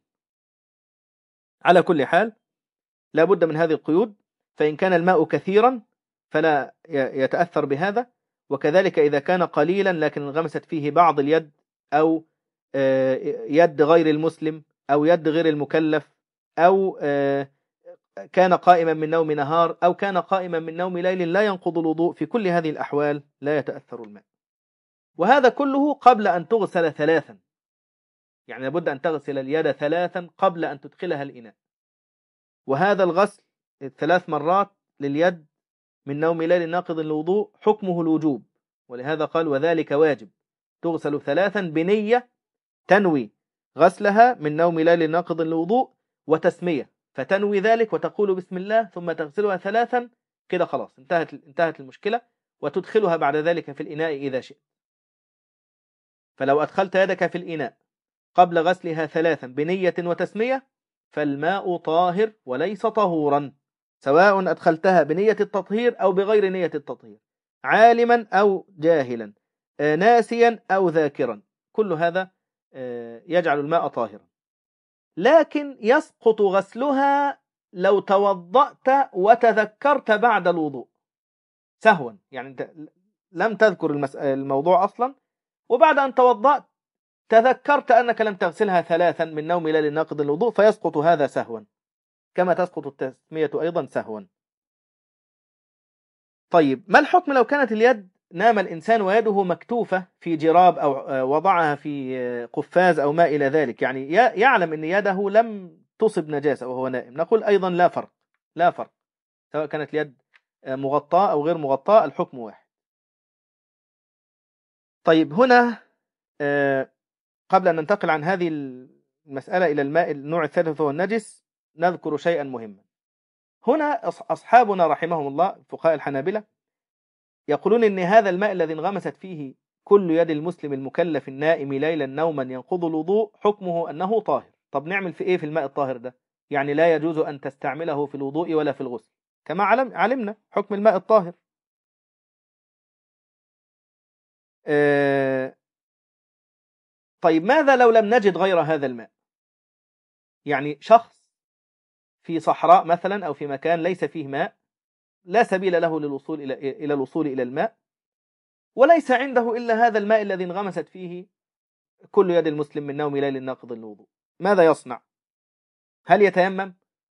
على كل حال لا بد من هذه القيود، فإن كان الماء كثيرا فلا يتأثر بهذا، وكذلك إذا كان قليلا لكن انغمست فيه بعض اليد أو يد غير المسلم أو يد غير المكلف أو كان قائما من نوم نهار أو كان قائما من نوم ليل لا ينقض الوضوء، في كل هذه الأحوال لا يتأثر الماء. وهذا كله قبل أن تغسل ثلاثا، يعني لابد أن تغسل اليد ثلاثا قبل أن تدخلها الإناء. وهذا الغسل الثلاث مرات لليد من نوم ليل ناقض الوضوء حكمه الوجوب، ولهذا قال: وذلك واجب، تغسل ثلاثا بنية تنوي غسلها من نوم ليل ناقض الوضوء وتسمية، فتنوي ذلك وتقول بسم الله ثم تغسلها ثلاثا، كده خلاص انتهت انتهت المشكلة، وتدخلها بعد ذلك في الإناء إذا شئت. فلو أدخلت يدك في الإناء قبل غسلها ثلاثا بنية وتسمية فالماء طاهر وليس طهورا، سواء أدخلتها بنية التطهير أو بغير نية التطهير، عالما أو جاهلا، ناسيا أو ذاكرا، كل هذا يجعل الماء طاهرا. لكن يسقط غسلها لو توضأت وتذكرت بعد الوضوء سهوا، يعني أنت لم تذكر الموضوع أصلا وبعد أن توضأت تذكرت أنك لم تغسلها ثلاثا من نوم ليل ناقض الوضوء، فيسقط هذا سهوا، كما تسقط التسمية أيضا سهوا. طيب ما الحكم لو كانت اليد نام الإنسان ويده مكتوفة في جراب أو وضعها في قفاز أو ما إلى ذلك، يعني يعلم أن يده لم تصب نجاسة وهو نائم، نقول أيضا لا فرق لا فرق سواء كانت اليد مغطاة أو غير مغطاة، الحكم واحد. طيب هنا قبل أن ننتقل عن هذه المسألة إلى الماء النوع الثالث وهو النجس نذكر شيئا مهما. هنا أصحابنا رحمهم الله فقهاء الحنابلة يقولون إن هذا الماء الذي انغمست فيه كل يد المسلم المكلف النائم ليلا نوما ينقض الوضوء حكمه أنه طاهر. طب نعمل في إيه في الماء الطاهر ده؟ يعني لا يجوز أن تستعمله في الوضوء ولا في الغسل كما علم علمنا حكم الماء الطاهر. آه طيب ماذا لو لم نجد غير هذا الماء؟ يعني شخص في صحراء مثلا أو في مكان ليس فيه ماء، لا سبيل له للوصول إلى إلى الوصول إلى الماء، وليس عنده إلا هذا الماء الذي انغمست فيه كل يد المسلم من نوم ليل ناقض الوضوء، ماذا يصنع؟ هل يتيمم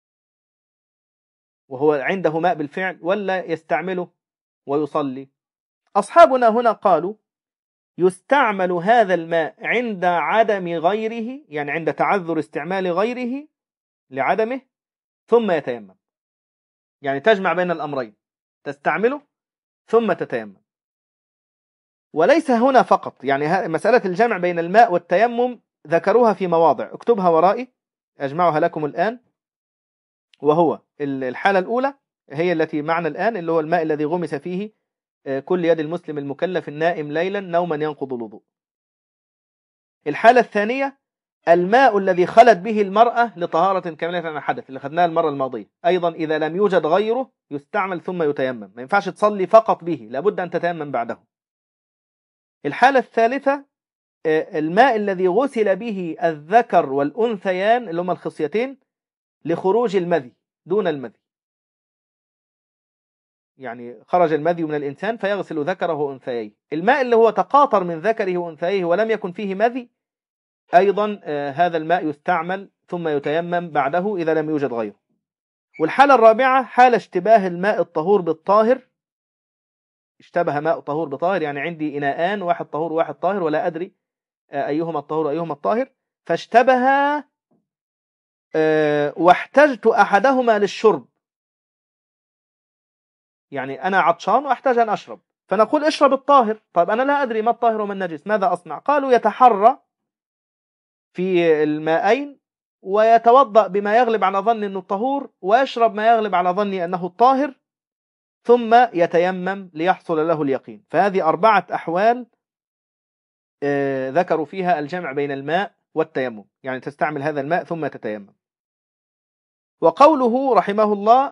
وهو عنده ماء بالفعل ولا يستعمله ويصلي؟ أصحابنا هنا قالوا يستعمل هذا الماء عند عدم غيره، يعني عند تعذر استعمال غيره لعدمه، ثم يتيمم، يعني تجمع بين الأمرين، تستعمله ثم تتيمم. وليس هنا فقط، يعني مسألة الجمع بين الماء والتيمم ذكروها في مواضع، اكتبها ورائي أجمعها لكم الآن. وهو الحالة الأولى هي التي معنا الآن، اللي هو الماء الذي غمس فيه كل يد المسلم المكلف النائم ليلا نوما ينقض الوضوء. الحالة الثانية الماء الذي خلت به المرأة لطهارة كاملة عن الحدث اللي خدناها المرة الماضية، أيضا إذا لم يوجد غيره يستعمل ثم يتيمم، ما ينفعش تصلي فقط به، لابد أن تتيمم بعده. الحالة الثالثة الماء الذي غسل به الذكر والأنثيان اللي هما الخصيتين لخروج المذي دون المذي. يعني خرج المذي من الإنسان فيغسل ذكره وأنثيه. الماء اللي هو تقاطر من ذكره وأنثيه ولم يكن فيه مذي أيضا هذا الماء يستعمل ثم يتيمم بعده إذا لم يوجد غيره. والحالة الرابعة حال اشتباه الماء الطهور بالطاهر. اشتبه ماء طهور بطاهر، يعني عندي إناءان، واحد طهور وواحد طاهر ولا أدري أيهما الطهور وأيهما الطاهر، فاشتبه واحتجت أحدهما للشرب. يعني أنا عطشان وأحتاج أن أشرب، فنقول اشرب الطاهر. طيب أنا لا أدري ما الطاهر وما النجس، ماذا أصنع؟ قالوا يتحرى في الماءين ويتوضأ بما يغلب على ظني أنه الطهور ويشرب ما يغلب على ظني أنه الطاهر ثم يتيمم ليحصل له اليقين. فهذه أربعة أحوال ذكروا فيها الجمع بين الماء والتيمم، يعني تستعمل هذا الماء ثم تتيمم. وقوله رحمه الله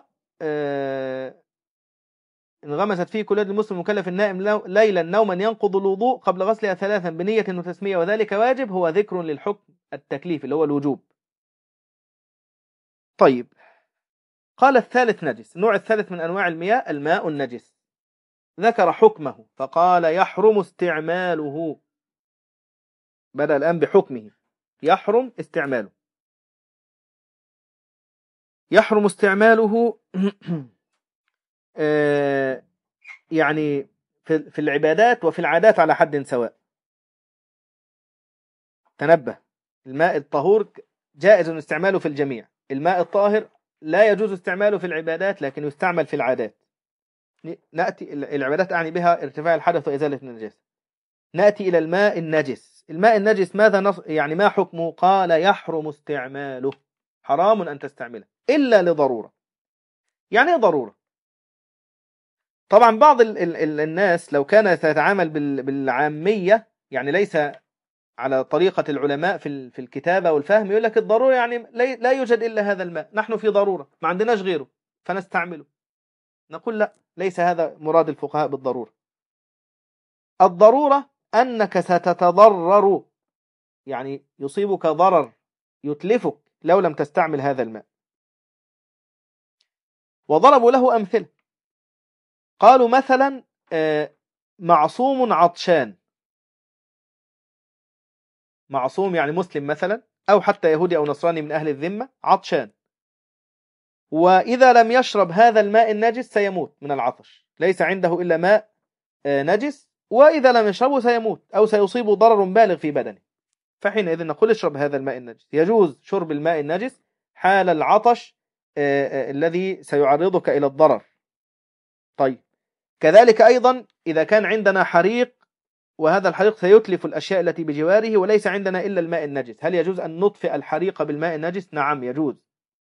انغمست فيه كل يد المسلم المكلف النائم ليلا نوما ينقض الوضوء قبل غسلها ثلاثا بنية وتسمية وذلك واجب، هو ذكر للحكم التكليف اللي هو الوجوب. طيب، قال الثالث نجس. النوع الثالث من أنواع المياه الماء النجس، ذكر حكمه فقال يحرم استعماله. بدأ الآن بحكمه، يحرم استعماله. يحرم استعماله يعني في العبادات وفي العادات على حد سواء. تنبه، الماء الطهور جائز استعماله في الجميع، الماء الطاهر لا يجوز استعماله في العبادات لكن يستعمل في العادات. نأتي العبادات أعني بها ارتفاع الحدث وإزالة النجاسة. نأتي إلى الماء النجس. الماء النجس ماذا نص... يعني ما حكمه؟ قال يحرم استعماله، حرام أن تستعمله إلا لضرورة. يعني ايه ضرورة؟ طبعا بعض ال... ال... الناس لو كانت تتعامل بال... بالعامية، يعني ليس على طريقة العلماء في في الكتابة والفهم، يقول لك الضرورة يعني لا يوجد إلا هذا الماء، نحن في ضرورة ما عندناش غيره فنستعمله. نقول لا، ليس هذا مراد الفقهاء بالضرورة. الضرورة أنك ستتضرر، يعني يصيبك ضرر يتلفك لو لم تستعمل هذا الماء. وضربوا له أمثلة، قالوا مثلا معصوم عطشان. معصوم يعني مسلم مثلا، أو حتى يهودي أو نصراني من أهل الذمة عطشان، وإذا لم يشرب هذا الماء النجس سيموت من العطش، ليس عنده إلا ماء نجس، وإذا لم يشربه سيموت أو سيصيب ضرر بالغ في بدنه. فحينئذ نقول اشرب هذا الماء النجس. يجوز شرب الماء النجس حال العطش الذي سيعرضك إلى الضرر. طيب، كذلك أيضا إذا كان عندنا حريق وهذا الحريق سيتلف الأشياء التي بجواره وليس عندنا إلا الماء النجس، هل يجوز أن نطفئ الحريق بالماء النجس؟ نعم يجوز.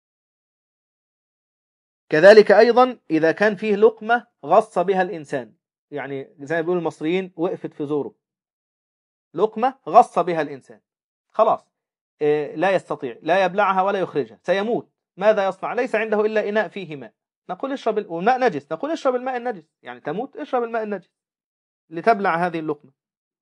كذلك أيضا إذا كان فيه لقمة غص بها الإنسان، يعني زي ما بيقول المصريين وقفت في زوره، لقمة غص بها الإنسان، خلاص لا يستطيع لا يبلعها ولا يخرجها، سيموت، ماذا يصنع؟ ليس عنده إلا إناء فيه ماء، نقول اشرب الماء نجس، نقول اشرب الماء النجس، يعني تموت اشرب الماء النجس لتبلع هذه اللقمة.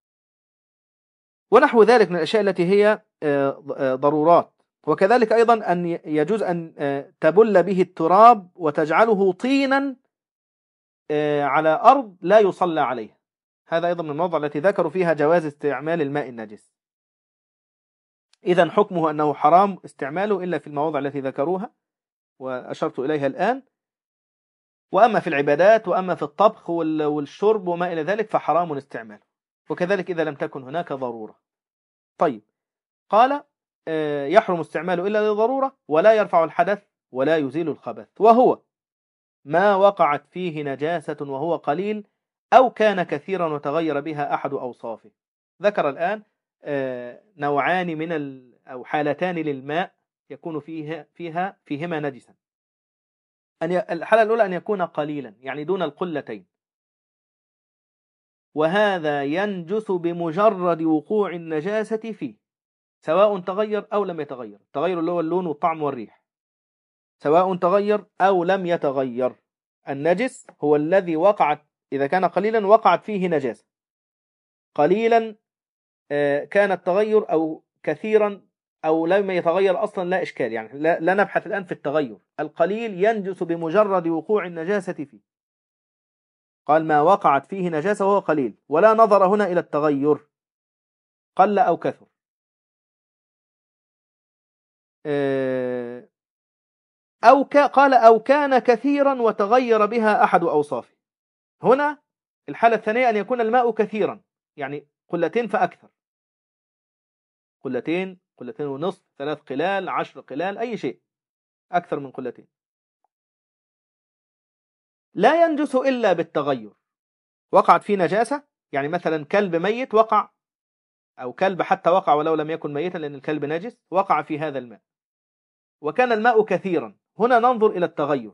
ونحو ذلك من الأشياء التي هي ضرورات. وكذلك أيضا أن يجوز أن تبل به التراب وتجعله طينا على أرض لا يصلى عليها، هذا أيضا من المواضع التي ذكروا فيها جواز استعمال الماء النجس. إذن حكمه أنه حرام استعماله إلا في المواضع التي ذكروها وأشرت إليها الآن. وأما في العبادات وأما في الطبخ والشرب وما إلى ذلك فحرام استعماله، وكذلك إذا لم تكن هناك ضرورة. طيب، قال يحرم استعماله إلا لضرورة ولا يرفع الحدث ولا يزيل الخبث، وهو ما وقعت فيه نجاسة وهو قليل أو كان كثيرا وتغير بها أحد أوصافه. ذكر الآن نوعان من ال أو حالتان للماء يكون فيها فيها فيهما نجسا. أن الحالة الأولى أن يكون قليلا، يعني دون القلتين، وهذا ينجس بمجرد وقوع النجاسة فيه سواء تغير أو لم يتغير. التغير اللي هو اللون والطعم والريح، سواء تغير أو لم يتغير. النجس هو الذي وقعت، إذا كان قليلا وقعت فيه نجاسة، قليلا كان التغير أو كثيرا أو لم يتغير أصلا لا إشكال، يعني لا, لا نبحث الآن في التغير. القليل ينجس بمجرد وقوع النجاسة فيه. قال ما وقعت فيه نجاسة وهو قليل، ولا نظر هنا إلى التغير قل أو كثر. أو ك... قال أو كان كثيرا وتغير بها أحد أوصافه. هنا الحالة الثانية أن يكون الماء كثيرا، يعني قلتين فأكثر، قلتين، قلتين ونصف، ثلاث قلال، عشر قلال، أي شيء أكثر من قلتين. لا ينجس إلا بالتغير. وقعت فيه نجاسة، يعني مثلا كلب ميت وقع، أو كلب حتى وقع ولو لم يكن ميتا لأن الكلب نجس، وقع في هذا الماء وكان الماء كثيرا، هنا ننظر إلى التغير،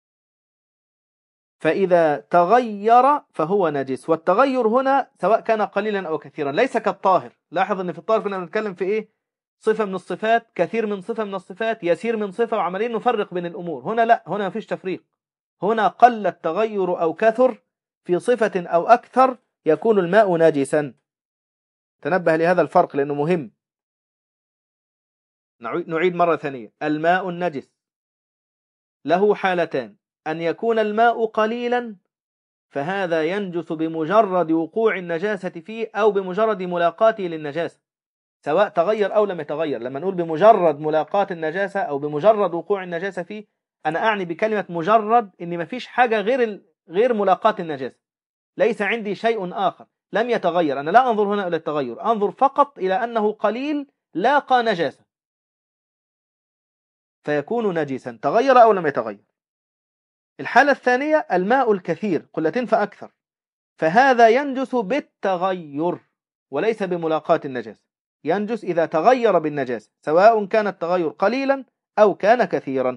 فإذا تغير فهو نجس. والتغير هنا سواء كان قليلا أو كثيرا، ليس كالطاهر. لاحظ أن في الطاهر كنا بنتكلم في إيه؟ صفة من الصفات، كثير من صفة من الصفات، يسير من صفة، وعمالين نفرق بين الأمور. هنا لا، هنا ما فيش تفريق. هنا قل التغير أو كثر في صفة أو أكثر يكون الماء نجسا. تنبه لهذا الفرق لأنه مهم. نعيد مرة ثانية. الماء النجس له حالتان: أن يكون الماء قليلا فهذا ينجس بمجرد وقوع النجاسة فيه أو بمجرد ملاقاته للنجاسة، سواء تغير أو لم يتغير. لما نقول بمجرد ملاقاة النجاسة أو بمجرد وقوع النجاسة فيه، أنا أعني بكلمة مجرد إن مفيش حاجة غير غير ملاقاة النجاسة، ليس عندي شيء آخر لم يتغير. أنا لا أنظر هنا إلى التغير، أنظر فقط إلى أنه قليل لاقى نجاسة فيكون نجسا، تغير أو لم يتغير. الحالة الثانية الماء الكثير، قلتين فأكثر، فهذا ينجس بالتغير وليس بملاقاة النجاسة. ينجس إذا تغير بالنجاسة، سواء كان التغير قليلا أو كان كثيرا.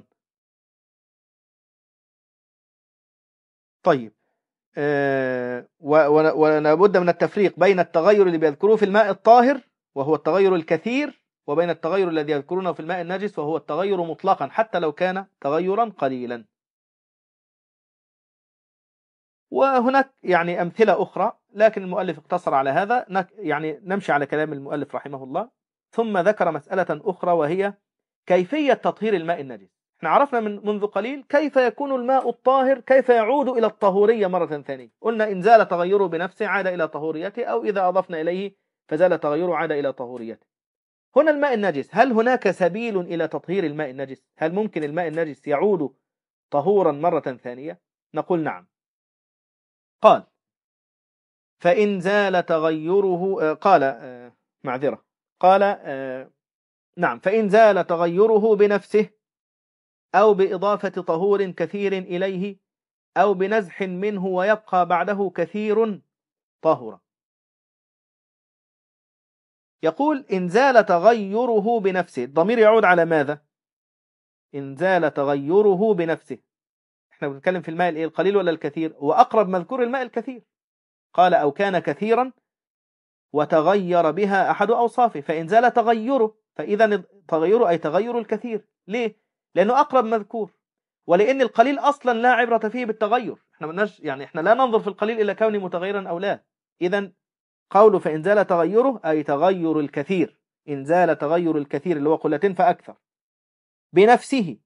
طيب، أه ولابد من التفريق بين التغير اللي بيذكروه في الماء الطاهر وهو التغير الكثير، وبين التغير الذي يذكرونه في الماء النجس وهو التغير مطلقا حتى لو كان تغيرا قليلا. وهناك يعني أمثلة أخرى، لكن المؤلف اقتصر على هذا، يعني نمشي على كلام المؤلف رحمه الله. ثم ذكر مسألة أخرى وهي كيفية تطهير الماء النجس. احنا عرفنا من منذ قليل كيف يكون الماء الطاهر، كيف يعود إلى الطهورية مرة ثانية. قلنا إن زال تغيره بنفسه عاد إلى طهوريته، أو إذا أضفنا إليه فزال تغيره عاد إلى طهوريته. هنا الماء النجس، هل هناك سبيل إلى تطهير الماء النجس؟ هل ممكن الماء النجس يعود طهورا مرة ثانية؟ نقول نعم. قال فإن زال تغيره، قال معذرة قال نعم فإن زال تغيره بنفسه أو بإضافة طهور كثير إليه أو بنزح منه ويبقى بعده كثير طهر. يقول إن زال تغيره بنفسه، الضمير يعود على ماذا؟ إن زال تغيره بنفسه، احنا بنتكلم في الماء القليل ولا الكثير؟ وأقرب مذكور الماء الكثير. قال أو كان كثيرا وتغير بها أحد أوصافه، فإن زال تغيره، فإذا تغيره أي تغير الكثير. ليه؟ لأنه أقرب مذكور، ولأن القليل أصلا لا عبرة فيه بالتغير. احنا مناش يعني احنا لا ننظر في القليل إلى كونه متغيرا أو لا. إذن قوله فإن زال تغيره أي تغير الكثير. إن زال تغير الكثير اللي هو قلتين فأكثر بنفسه،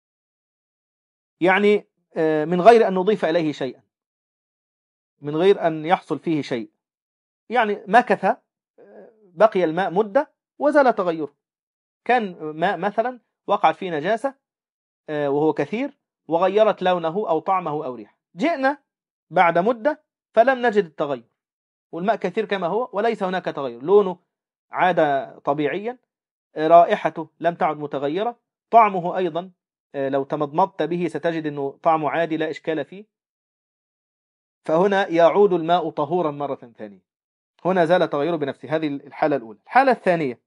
يعني من غير أن نضيف إليه شيئا، من غير أن يحصل فيه شيء، يعني مكث بقي الماء مدة وزال تغيره. كان ماء مثلا وقعت فيه نجاسة وهو كثير وغيرت لونه أو طعمه أو ريحه، جئنا بعد مدة فلم نجد التغير، والماء كثير كما هو وليس هناك تغير، لونه عاد طبيعيا، رائحته لم تعد متغيرة، طعمه أيضا لو تمضمضت به ستجد أنه طعمه عادي لا إشكال فيه. فهنا يعود الماء طهورا مرة ثانية. هنا زال تغيره بنفسه، هذه الحالة الأولى. الحالة الثانية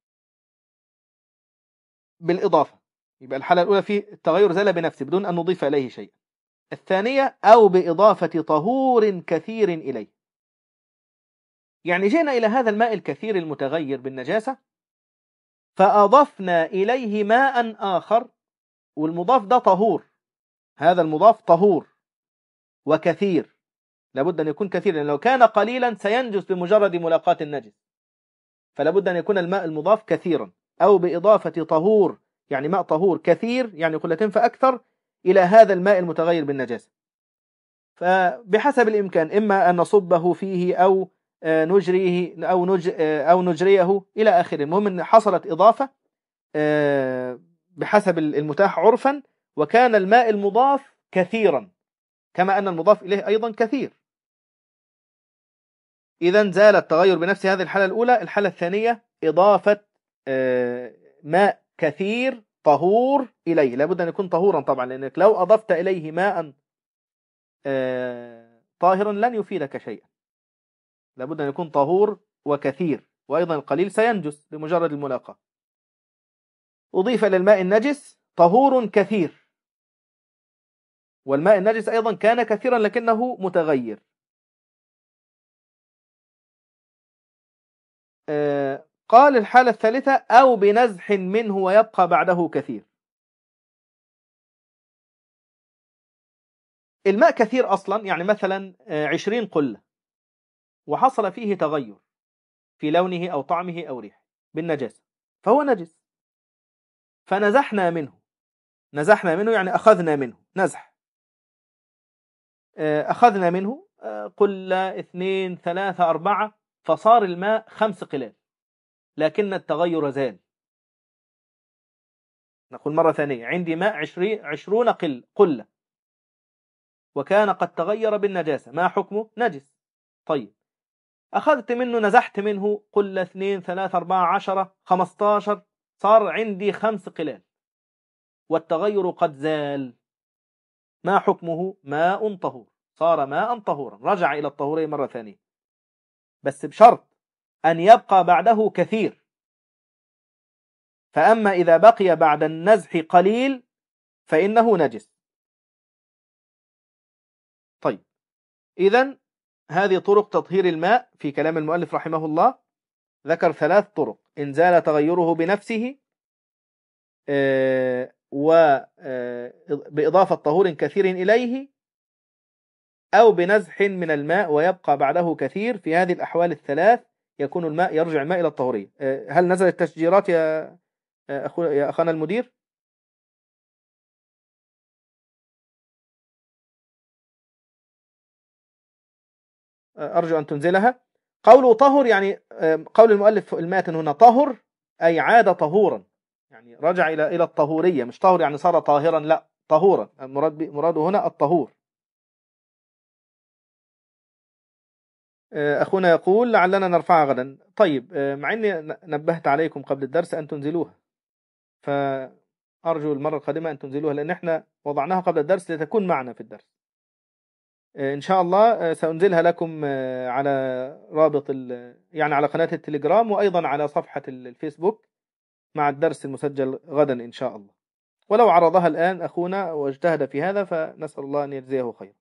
بالإضافة، يبقى الحالة الأولى في التغير زال بنفسه بدون أن نضيف إليه شيء. الثانية أو بإضافة طهور كثير إليه، يعني جئنا إلى هذا الماء الكثير المتغير بالنجاسة فأضفنا إليه ماء آخر، والمضاف ده طهور، هذا المضاف طهور وكثير، لابد أن يكون كثير، لأن لو كان قليلا سينجس بمجرد ملاقاة النجس، فلابد أن يكون الماء المضاف كثيرا. أو بإضافة طهور، يعني ماء طهور كثير، يعني قلتين فأكثر، إلى هذا الماء المتغير بالنجاسة. فبحسب الإمكان إما أن نصبه فيه أو نجريه أو نج أو نجريه إلى آخره. المهم أن حصلت إضافة بحسب المتاح عرفا، وكان الماء المضاف كثيرا كما أن المضاف إليه أيضا كثير. إذن زال التغير بنفس هذه الحالة الأولى. الحالة الثانية إضافة ماء كثير طهور إليه، لابد أن يكون طهورا طبعا، لأنك لو أضفت إليه ماء طاهرا لن يفيدك شيئا، لابد أن يكون طهور وكثير، وأيضا القليل سينجس بمجرد الملاقاة. أضيف إلى الماء النجس طهور كثير، والماء النجس أيضا كان كثيرا لكنه متغير. قال الحالة الثالثة أو بنزح منه ويبقى بعده كثير. الماء كثير أصلا، يعني مثلا عشرين قلة وحصل فيه تغير في لونه أو طعمه أو ريحه بالنجاسة، فهو نجس، فنزحنا منه. نزحنا منه يعني أخذنا منه نزح، أخذنا منه قلة اثنين ثلاثة أربعة، فصار الماء خمس قلال لكن التغير زال. نقول مرة ثانية، عندي ماء عشرين عشرون قل قلة وكان قد تغير بالنجاسة، ما حكمه؟ نجس. طيب أخذت منه، نزحت منه قلة اثنين ثلاثة أربعة عشرة خمستاشر، صار عندي خمس قلال والتغير قد زال، ما حكمه؟ ماء طهور، صار ماء طهورا، رجع إلى الطهورية مرة ثانية، بس بشرط أن يبقى بعده كثير. فأما إذا بقي بعد النزح قليل فإنه نجس. طيب إذن هذه طرق تطهير الماء في كلام المؤلف رحمه الله. ذكر ثلاث طرق: إن زال تغيره بنفسه، وبإضافة طهور كثير إليه، أو بنزح من الماء ويبقى بعده كثير. في هذه الأحوال الثلاث يكون الماء يرجع الماء إلى الطهورية. هل نزل التشجيرات يا أخو يا أخانا المدير؟ أرجو أن تنزلها. قوله طهر يعني قول المؤلف الماتن هنا طهر أي عاد طهورا، يعني رجع إلى إلى الطهورية، مش طهر يعني صار طاهرا، لا، طهورا، المراد مراده هنا الطهور. أخونا يقول لعلنا نرفعها غدا. طيب، مع أني نبهت عليكم قبل الدرس أن تنزلوها، فأرجو المرة القادمة أن تنزلوها، لأن احنا وضعناها قبل الدرس لتكون معنا في الدرس. إن شاء الله سأنزلها لكم على رابط يعني على قناة التليجرام، وأيضا على صفحة الفيسبوك مع الدرس المسجل غدا إن شاء الله. ولو عرضها الآن أخونا واجتهد في هذا فنسأل الله أن يجزيه خير.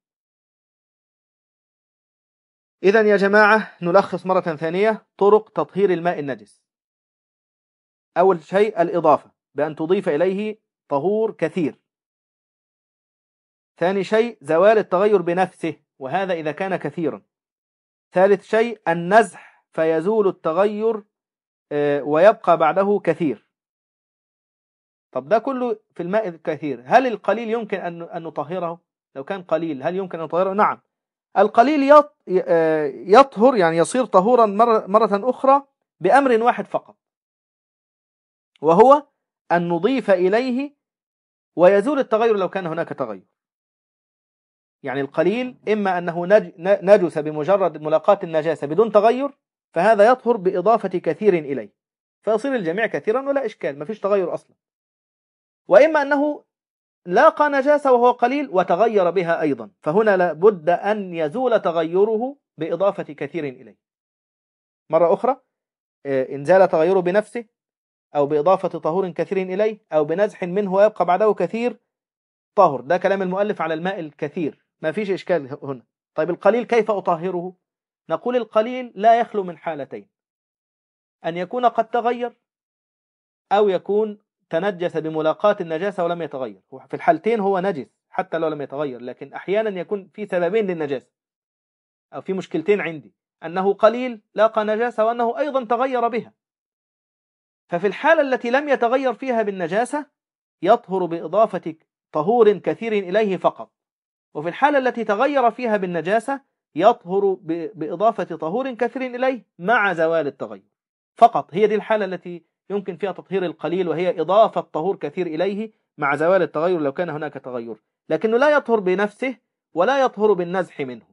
إذن يا جماعة نلخص مرة ثانية طرق تطهير الماء النجس. أول شيء الإضافة، بأن تضيف إليه طهور كثير. ثاني شيء زوال التغير بنفسه، وهذا إذا كان كثيرا. ثالث شيء النزح فيزول التغير ويبقى بعده كثير. طب ده كله في الماء الكثير، هل القليل يمكن أن نطهره؟ لو كان قليل هل يمكن أن نطهره؟ نعم، القليل يطهر يعني يصير طهورا مرة أخرى بأمر واحد فقط، وهو أن نضيف إليه ويزول التغير لو كان هناك تغير. يعني القليل إما أنه نجس بمجرد ملاقاة النجاسة بدون تغير، فهذا يطهر بإضافة كثير إليه فيصير الجميع كثيرا ولا إشكال، ما فيش تغير أصلا. وإما أنه لاقى نجاسة وهو قليل وتغير بها أيضا، فهنا لابد أن يزول تغيره بإضافة كثير إليه. مرة أخرى، إن زال تغيره بنفسه أو بإضافة طهور كثير إليه أو بنزح منه ويبقى بعده كثير، طهر. ده كلام المؤلف على الماء الكثير، ما فيش إشكال هنا. طيب القليل كيف أطهره؟ نقول القليل لا يخلو من حالتين: أن يكون قد تغير، أو يكون تنجس بملاقاة النجاسة ولم يتغير. في الحالتين هو نجس حتى لو لم يتغير، لكن أحيانا يكون في سببين للنجاسة، أو في مشكلتين عندي: أنه قليل لاقى نجاسة، وأنه أيضا تغير بها. ففي الحالة التي لم يتغير فيها بالنجاسة يطهر بإضافة طهور كثير إليه فقط، وفي الحالة التي تغير فيها بالنجاسة يطهر بإضافة طهور كثير إليه مع زوال التغير فقط. هي دي الحالة التي يمكن فيها تطهير القليل، وهي إضافة طهور كثير إليه مع زوال التغير لو كان هناك تغير، لكنه لا يطهر بنفسه ولا يطهر بالنزح منه.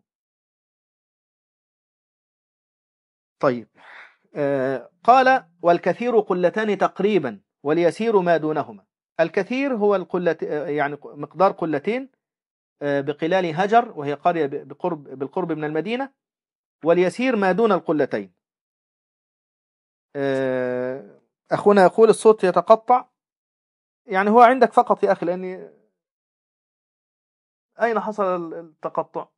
طيب آه قال والكثير قلتان تقريبا واليسير ما دونهما. الكثير هو القلة يعني مقدار قلتين بقلال هجر وهي قرية بقرب بالقرب من المدينة، واليسير ما دون القلتين. أخونا يقول الصوت يتقطع، يعني هو عندك فقط يا أخي، لأني أين حصل التقطع؟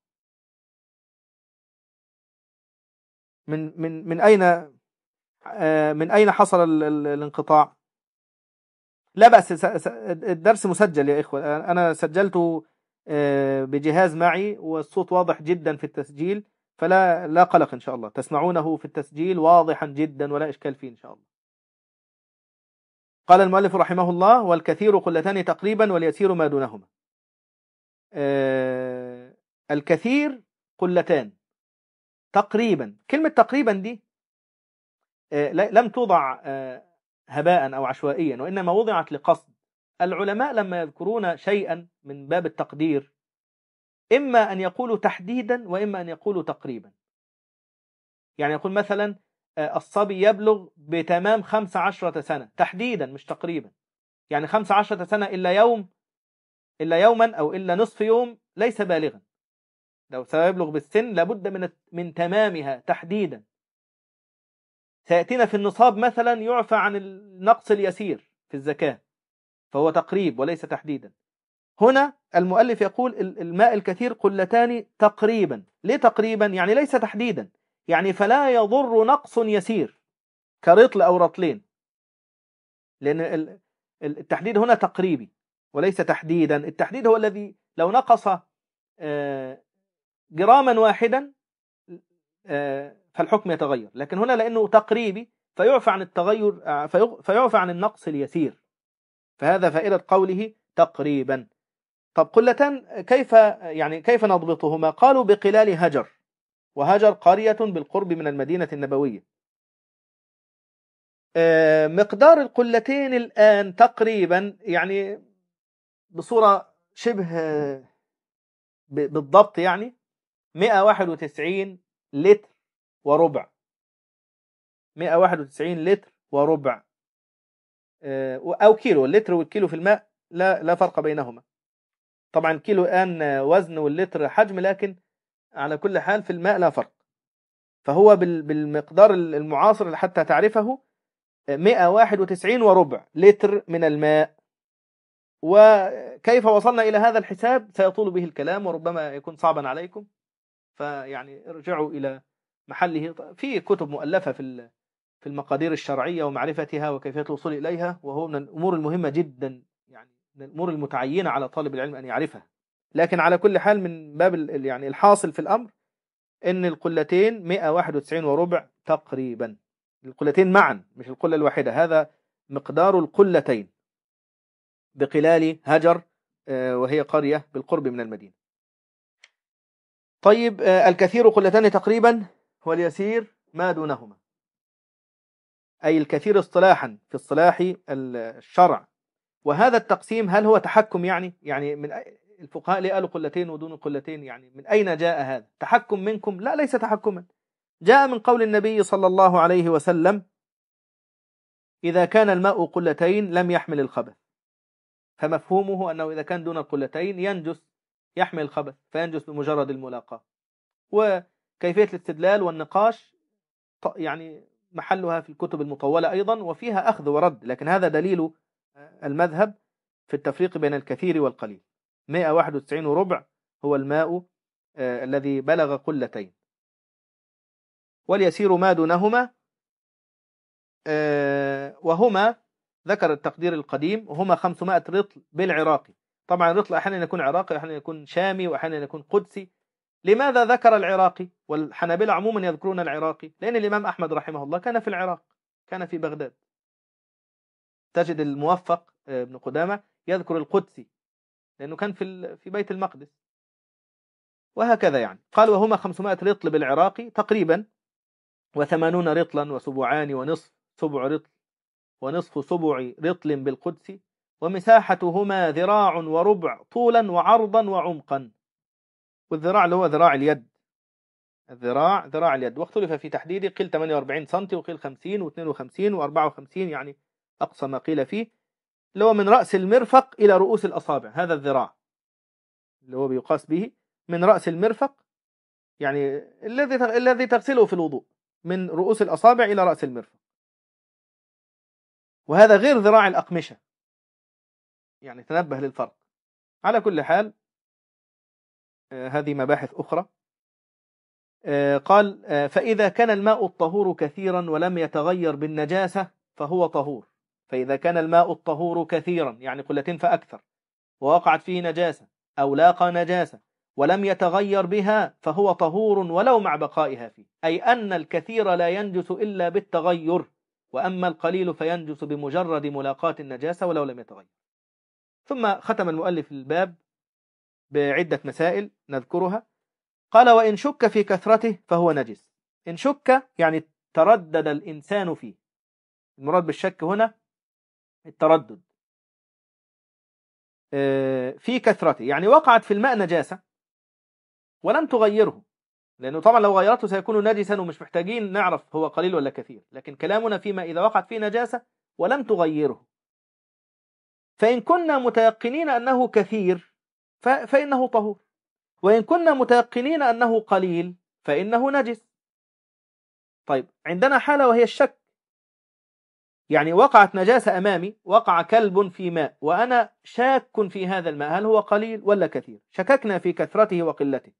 من من من أين من أين حصل الانقطاع؟ لا بأس، الدرس مسجل يا إخوة، أنا سجلته بجهاز معي والصوت واضح جدا في التسجيل، فلا لا قلق إن شاء الله، تسمعونه في التسجيل واضحا جدا ولا إشكال فيه إن شاء الله. قال المؤلف رحمه الله والكثير قلتان تقريبا واليسير ما دونهما. آه الكثير قلتان تقريبا، كلمة تقريبا دي آه لم توضع آه هباء أو عشوائيا، وإنما وضعت لقصد. العلماء لما يذكرون شيئا من باب التقدير إما أن يقولوا تحديدا وإما أن يقولوا تقريبا. يعني يقول مثلا الصبي يبلغ بتمام خمس عشرة سنة تحديدا مش تقريبا، يعني خمس عشرة سنة إلا يوم إلا يوما أو إلا نصف يوم ليس بالغا. لو سيبلغ بالسن لابد من من تمامها تحديدا. سيأتينا في النصاب مثلا يعفى عن النقص اليسير في الزكاة، فهو تقريب وليس تحديدا. هنا المؤلف يقول الماء الكثير قلتان تقريبا. ليه تقريبا؟ يعني ليس تحديدا، يعني فلا يضر نقص يسير كرطل أو رطلين، لأن التحديد هنا تقريبي وليس تحديدا. التحديد هو الذي لو نقص جراما واحدا فالحكم يتغير، لكن هنا لأنه تقريبي فيعفى عن التغير، فيعفى عن النقص اليسير، فهذا فائدة قوله تقريبا. طب قلتان كيف يعني كيف نضبطهما؟ قالوا بقلال هجر، وهجر قرية بالقرب من المدينة النبوية. مقدار القلتين الآن تقريبا يعني بصورة شبه بالضبط يعني مئة وواحد وتسعين لتر وربع، مئة وواحد وتسعين لتر وربع أو كيلو. اللتر والكيلو في الماء لا لا فرق بينهما. طبعا الكيلو الآن وزن واللتر حجم، لكن على كل حال في الماء لا فرق. فهو بالمقدار المعاصر حتى تعرفه مئة وواحد وتسعين وربع لتر من الماء. وكيف وصلنا إلى هذا الحساب سيطول به الكلام وربما يكون صعبا عليكم، فيعني ارجعوا إلى محله في كتب مؤلفة في في المقادير الشرعية ومعرفتها وكيفية الوصول إليها، وهو من الأمور المهمة جدا، يعني من الأمور المتعينة على طالب العلم أن يعرفها. لكن على كل حال من باب يعني الحاصل في الأمر إن القلتين مئة وواحد وتسعين وربع تقريبا، القلتين معا مش القلة الواحدة، هذا مقدار القلتين بقلال هجر وهي قرية بالقرب من المدينة. طيب الكثير قلتان تقريبا واليسير ما دونهما، أي الكثير اصطلاحا في اصطلاح الشرع. وهذا التقسيم هل هو تحكم؟ يعني يعني من الفقهاء اللي قالوا قلتين ودون قلتين، يعني من أين جاء هذا تحكم منكم؟ لا، ليس تحكما، جاء من قول النبي صلى الله عليه وسلم إذا كان الماء قلتين لم يحمل الخبث، فمفهومه أنه إذا كان دون القلتين ينجس، يحمل الخبث فينجس بمجرد الملاقاة. وكيفية الاستدلال والنقاش يعني محلها في الكتب المطولة أيضا، وفيها أخذ ورد، لكن هذا دليل المذهب في التفريق بين الكثير والقليل. مئة وواحد وتسعين وربع هو الماء آه الذي بلغ قلتين، واليسير ما دونهما آه وهما ذكر التقدير القديم وهما خمسمائة رطل بالعراقي. طبعا الرطل أحيانا يكون عراقي وأحيانا يكون شامي وأحيانا يكون قدسي. لماذا ذكر العراقي؟ والحنابلة عموما يذكرون العراقي لأن الإمام أحمد رحمه الله كان في العراق، كان في بغداد. تجد الموفق ابن قدامة يذكر القدسي لأنه كان في في بيت المقدس. وهكذا يعني. قال وهما خمسمائة رطل بالعراق تقريبا، وثمانون رطلا وسبعان ونصف سبع رطل ونصف سبع رطل بالقدس، ومساحتهما ذراع وربع طولا وعرضا وعمقا. والذراع اللي هو ذراع اليد، الذراع ذراع اليد، واختلف في تحديده، قيل ثمانية وأربعين سنتي وقيل خمسين واثنين وخمسين وأربعة وخمسين، يعني أقصى ما قيل فيه، اللي هو من رأس المرفق إلى رؤوس الأصابع. هذا الذراع اللي هو بيقاس به من رأس المرفق، يعني الذي الذي تغسله في الوضوء، من رؤوس الأصابع إلى رأس المرفق. وهذا غير ذراع الأقمشة، يعني تنبه للفرق. على كل حال آه هذه مباحث أخرى. آه قال آه فإذا كان الماء الطهور كثيرا ولم يتغير بالنجاسة فهو طهور. فإذا كان الماء الطهور كثيرا، يعني قلتين فأكثر، ووقعت فيه نجاسة أو لاقى نجاسة ولم يتغير بها فهو طهور ولو مع بقائها فيه، أي أن الكثير لا ينجس إلا بالتغير، وأما القليل فينجس بمجرد ملاقاة النجاسة ولو لم يتغير. ثم ختم المؤلف الباب بعدة مسائل نذكرها. قال وإن شك في كثرته فهو نجس. إن شك يعني تردد الإنسان فيه، المراد بالشك هنا التردد في كثرته، يعني وقعت في الماء نجاسة ولم تغيره، لأنه طبعا لو غيرته سيكون نجسا ومش محتاجين نعرف هو قليل ولا كثير، لكن كلامنا فيما إذا وقعت فيه نجاسة ولم تغيره. فإن كنا متيقنين أنه كثير فإنه طهور، وإن كنا متيقنين أنه قليل فإنه نجس. طيب عندنا حالة وهي الشك، يعني وقعت نجاسة أمامي، وقع كلب في ماء وأنا شاك في هذا الماء هل هو قليل ولا كثير، شككنا في كثرته وقلته.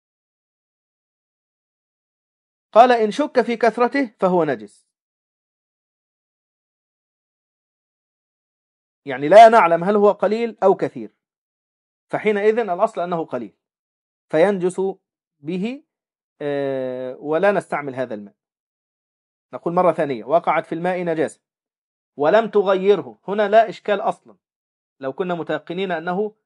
قال إن شك في كثرته فهو نجس، يعني لا نعلم هل هو قليل أو كثير، فحينئذ الأصل أنه قليل فينجس به ولا نستعمل هذا الماء. نقول مرة ثانية، وقعت في الماء نجاسة ولم تغيره، هنا لا إشكال أصلا لو كنا متيقنين أنه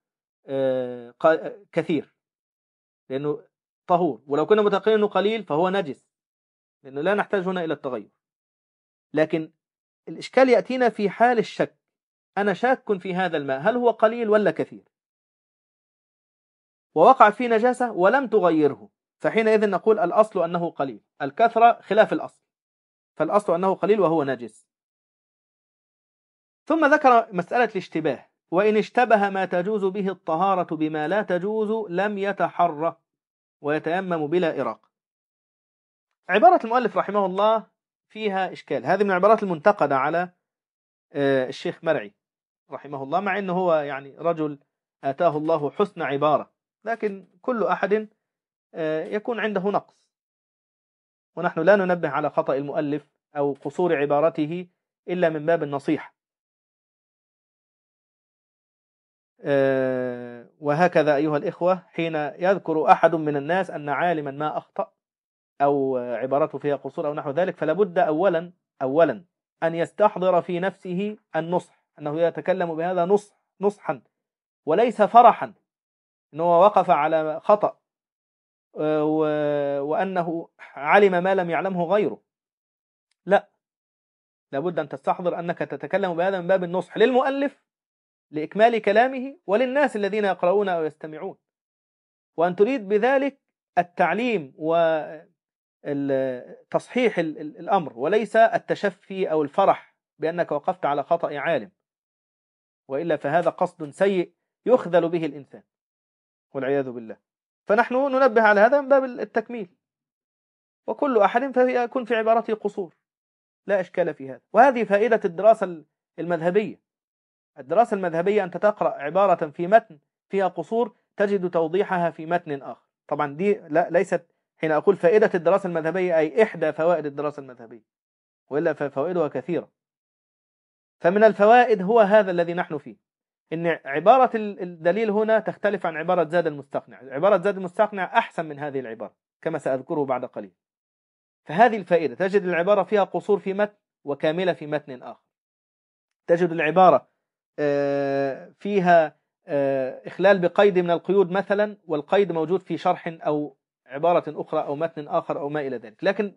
كثير لأنه طهور، ولو كنا متيقنين أنه قليل فهو نجس لأنه لا نحتاج هنا إلى التغير. لكن الإشكال يأتينا في حال الشك، أنا شاك في هذا الماء هل هو قليل ولا كثير، ووقع فيه نجاسة ولم تغيره، فحينئذ نقول الأصل أنه قليل، الكثرة خلاف الأصل، فالأصل أنه قليل وهو نجس. ثم ذكر مسألة الاشتباه، وإن اشتبه ما تجوز به الطهارة بما لا تجوز لم يتحرى ويتيمم بلا إراق. عبارة المؤلف رحمه الله فيها إشكال، هذه من العبارات المنتقدة على الشيخ مرعي رحمه الله، مع أنه هو يعني رجل آتاه الله حسن عبارة، لكن كل أحد يكون عنده نقص، ونحن لا ننبه على خطأ المؤلف أو قصور عبارته إلا من باب النصيحة. وهكذا أيها الإخوة، حين يذكر أحد من الناس أن عالما ما أخطأ أو عبارته فيها قصور أو نحو ذلك، فلابد أولا أولا أن يستحضر في نفسه النصح، أنه يتكلم بهذا نصح نصحا وليس فرحا أنه وقف على خطأ وأنه علم ما لم يعلمه غيره. لا، لابد أن تستحضر أنك تتكلم بهذا من باب النصح للمؤلف لإكمال كلامه وللناس الذين يقرؤون أو يستمعون، وأن تريد بذلك التعليم وتصحيح الأمر وليس التشفي أو الفرح بأنك وقفت على خطأ عالم، وإلا فهذا قصد سيء يخذل به الإنسان والعياذ بالله. فنحن ننبه على هذا من باب التكميل، وكل أحد فيكون في عبارته قصور لا إشكال في هذا. وهذه فائدة الدراسة المذهبية. الدراسة المذهبية أنت تقرأ عبارة في متن فيها قصور تجد توضيحها في متن آخر. طبعا دي لا ليست، حين أقول فائدة الدراسة المذهبية أي إحدى فوائد الدراسة المذهبية، وإلا ففوائدها كثيرة. فمن الفوائد هو هذا الذي نحن فيه، إن عبارة الدليل هنا تختلف عن عبارة زاد المستقنع. عبارة زاد المستقنع أحسن من هذه العبارة كما سأذكره بعد قليل. فهذه الفائدة، تجد العبارة فيها قصور في متن وكاملة في متن آخر، تجد العبارة فيها إخلال بقيد من القيود مثلا، والقيد موجود في شرح أو عبارة أخرى أو متن آخر أو ما إلى ذلك. لكن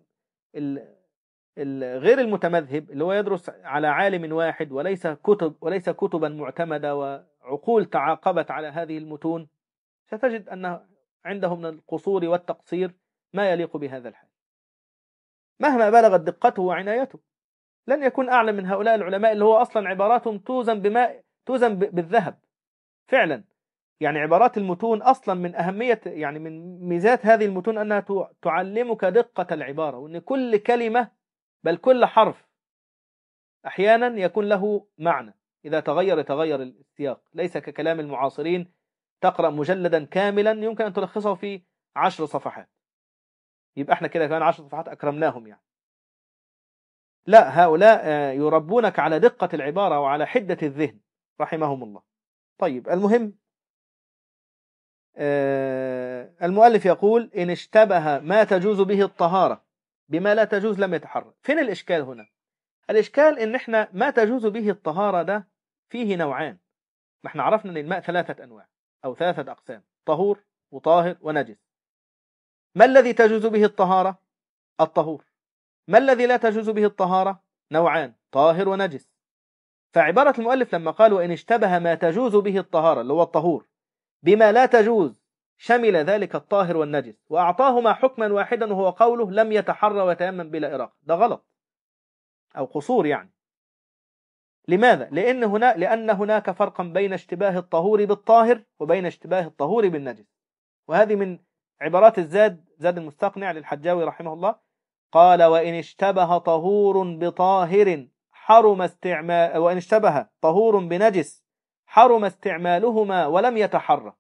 غير المتمذهب اللي هو يدرس على عالم واحد وليس كتب وليس كتبا معتمدة وعقول تعاقبت على هذه المتون، ستجد أن عنده من القصور والتقصير ما يليق بهذا الحال. مهما بلغت دقته وعنايته لن يكون أعلم من هؤلاء العلماء اللي هو أصلا عباراتهم توزن بما توزن بالذهب فعلا. يعني عبارات المتون أصلا من أهمية، يعني من ميزات هذه المتون أنها تعلمك دقة العبارة، وأن كل كلمة بل كل حرف أحيانا يكون له معنى، إذا تغير يتغير السياق، ليس ككلام المعاصرين تقرأ مجلدا كاملا يمكن أن تلخصه في عشر صفحات، يبقى احنا كده كمان عشر صفحات أكرمناهم يعني. لا، هؤلاء يربونك على دقة العبارة وعلى حدة الذهن رحمهم الله. طيب، المهم المؤلف يقول إن اشتبه ما تجوز به الطهارة بما لا تجوز لم يتحرك. فين الإشكال هنا؟ الإشكال إن إحنا ما تجوز به الطهارة ده فيه نوعان. ما إحنا عرفنا إن الماء ثلاثة أنواع أو ثلاثة أقسام: طهور وطاهر ونجس. ما الذي تجوز به الطهارة؟ الطهور. ما الذي لا تجوز به الطهارة؟ نوعان: طاهر ونجس. فعبارة المؤلف لما قال وإن اشتبه ما تجوز به الطهارة اللي هو الطهور بما لا تجوز، شمل ذلك الطاهر والنجس، وأعطاهما حكما واحدا وهو قوله لم يتحرى ويتيمم بلا إراقة. ده غلط أو قصور يعني. لماذا؟ لأن هنا لأن هناك فرقا بين اشتباه الطهور بالطاهر وبين اشتباه الطهور بالنجس. وهذه من عبارات الزاد زاد المستقنع للحجاوي رحمه الله، قال وإن اشتبه طهور بطاهر حرم استعمال وإن اشتبه طهور بنجس حرم استعمالهما ولم يتحرى.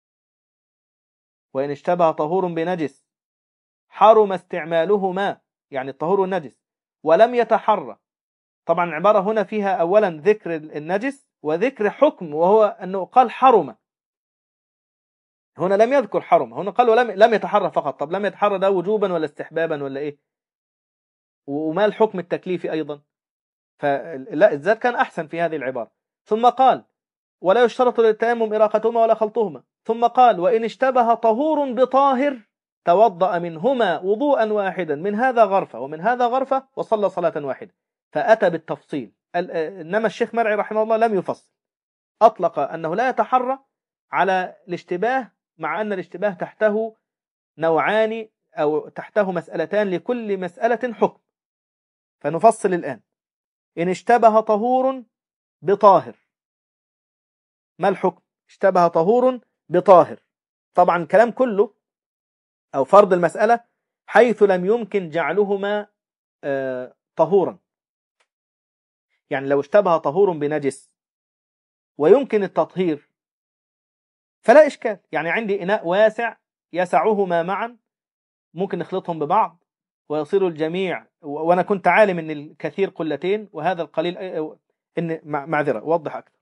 وإن اشتبه طهور بنجس حرم استعمالهما، يعني الطهور والنجس، ولم يتحرى. طبعا العبارة هنا فيها أولا ذكر النجس وذكر حكم، وهو أنه قال حرم. هنا لم يذكر حرم، هنا قال ولم لم يتحرى فقط. طب لم يتحرى ده وجوبا ولا استحبابا ولا إيه؟ وما الحكم التكليفي أيضا؟ فلا، الزاد كان أحسن في هذه العبارة. ثم قال ولا يشترط للتيمم إراقتهما ولا خلطهما. ثم قال وإن اشتبه طهور بطاهر توضأ منهما وضوءا واحدا، من هذا غرفة ومن هذا غرفة، وصلى صلاة واحدة. فأتى بالتفصيل. إنما الشيخ مرعي رحمه الله لم يفصل، أطلق أنه لا يتحرى على الاشتباه، مع أن الاشتباه تحته نوعان أو تحته مسألتان لكل مسألة حكم. فنفصل الآن. إن اشتبه طهور بطاهر، ما الحكم؟ اشتبه طهور بطاهر. طبعا الكلام كله أو فرض المسألة حيث لم يمكن جعلهما آه طهورا. يعني لو اشتبه طهور بنجس ويمكن التطهير فلا إشكال. يعني عندي إناء واسع يسعهما معا، ممكن نخلطهم ببعض ويصير الجميع، وأنا كنت عالم أن الكثير قلتين وهذا القليل إن معذرة أوضح أكثر.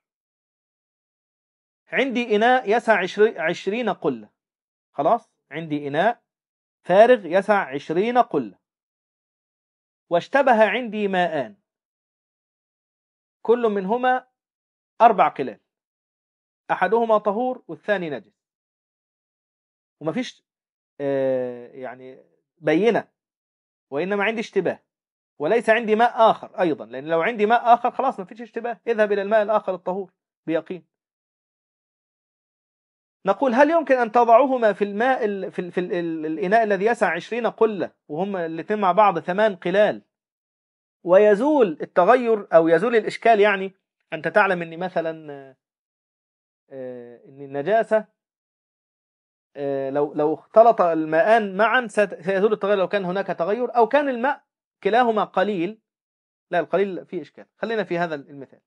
عندي إناء يسع عشرين قلة، خلاص عندي إناء فارغ يسع عشرين قلة، واشتبه عندي ماءان كل منهما أربع قلال، أحدهما طهور والثاني نجس، ومفيش آه يعني بينة، وإنما عندي اشتباه، وليس عندي ماء آخر أيضا، لأن لو عندي ماء آخر خلاص مفيش اشتباه، اذهب إلى الماء الآخر الطهور بيقين. نقول هل يمكن أن تضعهما في الماء ال في, ال في ال الإناء الذي يسع عشرين قلة وهم الاثنين مع بعض ثمان قلال، ويزول التغير أو يزول الإشكال؟ يعني أنت تعلم أن مثلا أن النجاسة لو لو اختلط الماءان معا سيزول التغير لو كان هناك تغير، أو كان الماء كلاهما قليل. لا، القليل فيه إشكال. خلينا في هذا المثال.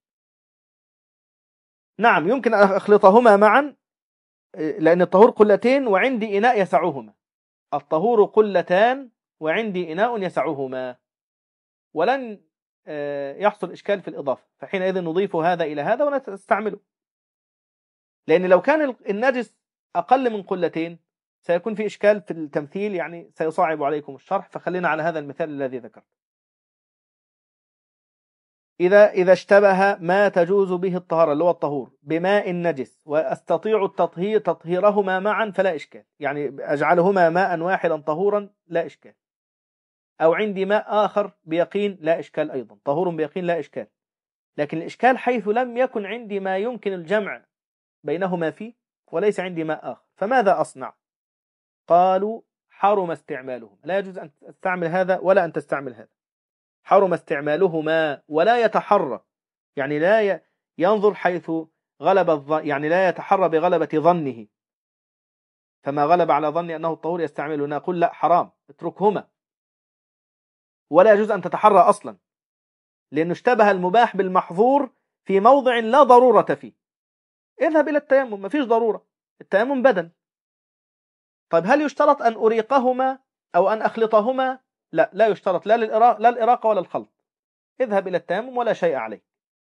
نعم يمكن أن أخلطهما معا لأن الطهور قلتين وعندي إناء يسعهما، الطهور قلتان وعندي إناء يسعهما، ولن يحصل إشكال في الإضافة، فحينئذ نضيف هذا إلى هذا ونستعمله. لأن لو كان النجس أقل من قلتين سيكون في إشكال في التمثيل، يعني سيصعب عليكم الشرح، فخلينا على هذا المثال الذي ذكرت. إذا إذا اشتبه ما تجوز به الطهارة اللي هو الطهور بماء نجس وأستطيع التطهير تطهيرهما معا فلا إشكال، يعني أجعلهما ماء واحدا طهورا لا إشكال، أو عندي ماء آخر بيقين لا إشكال أيضا، طهور بيقين لا إشكال. لكن الإشكال حيث لم يكن عندي ما يمكن الجمع بينهما فيه وليس عندي ماء آخر، فماذا أصنع؟ قالوا حرم استعمالهما، لا يجوز أن تستعمل هذا ولا أن تستعمل هذا. حرم استعمالهما ولا يتحرى، يعني لا ينظر حيث غلب الظن، يعني لا يتحرى بغلبة ظنه، فما غلب على ظني أنه الطهور يستعمله، نقول لا حرام اتركهما، ولا يجوز أن تتحرى أصلا، لأنه اشتبه المباح بالمحظور في موضع لا ضرورة فيه. اذهب إلى التيمم، ما فيش ضرورة، التيمم بدل. طيب هل يشترط أن أريقهما أو أن أخلطهما؟ لا، لا يشترط لا الإراقة لا الإراقة ولا الخلط، اذهب إلى التيمم ولا شيء عليه.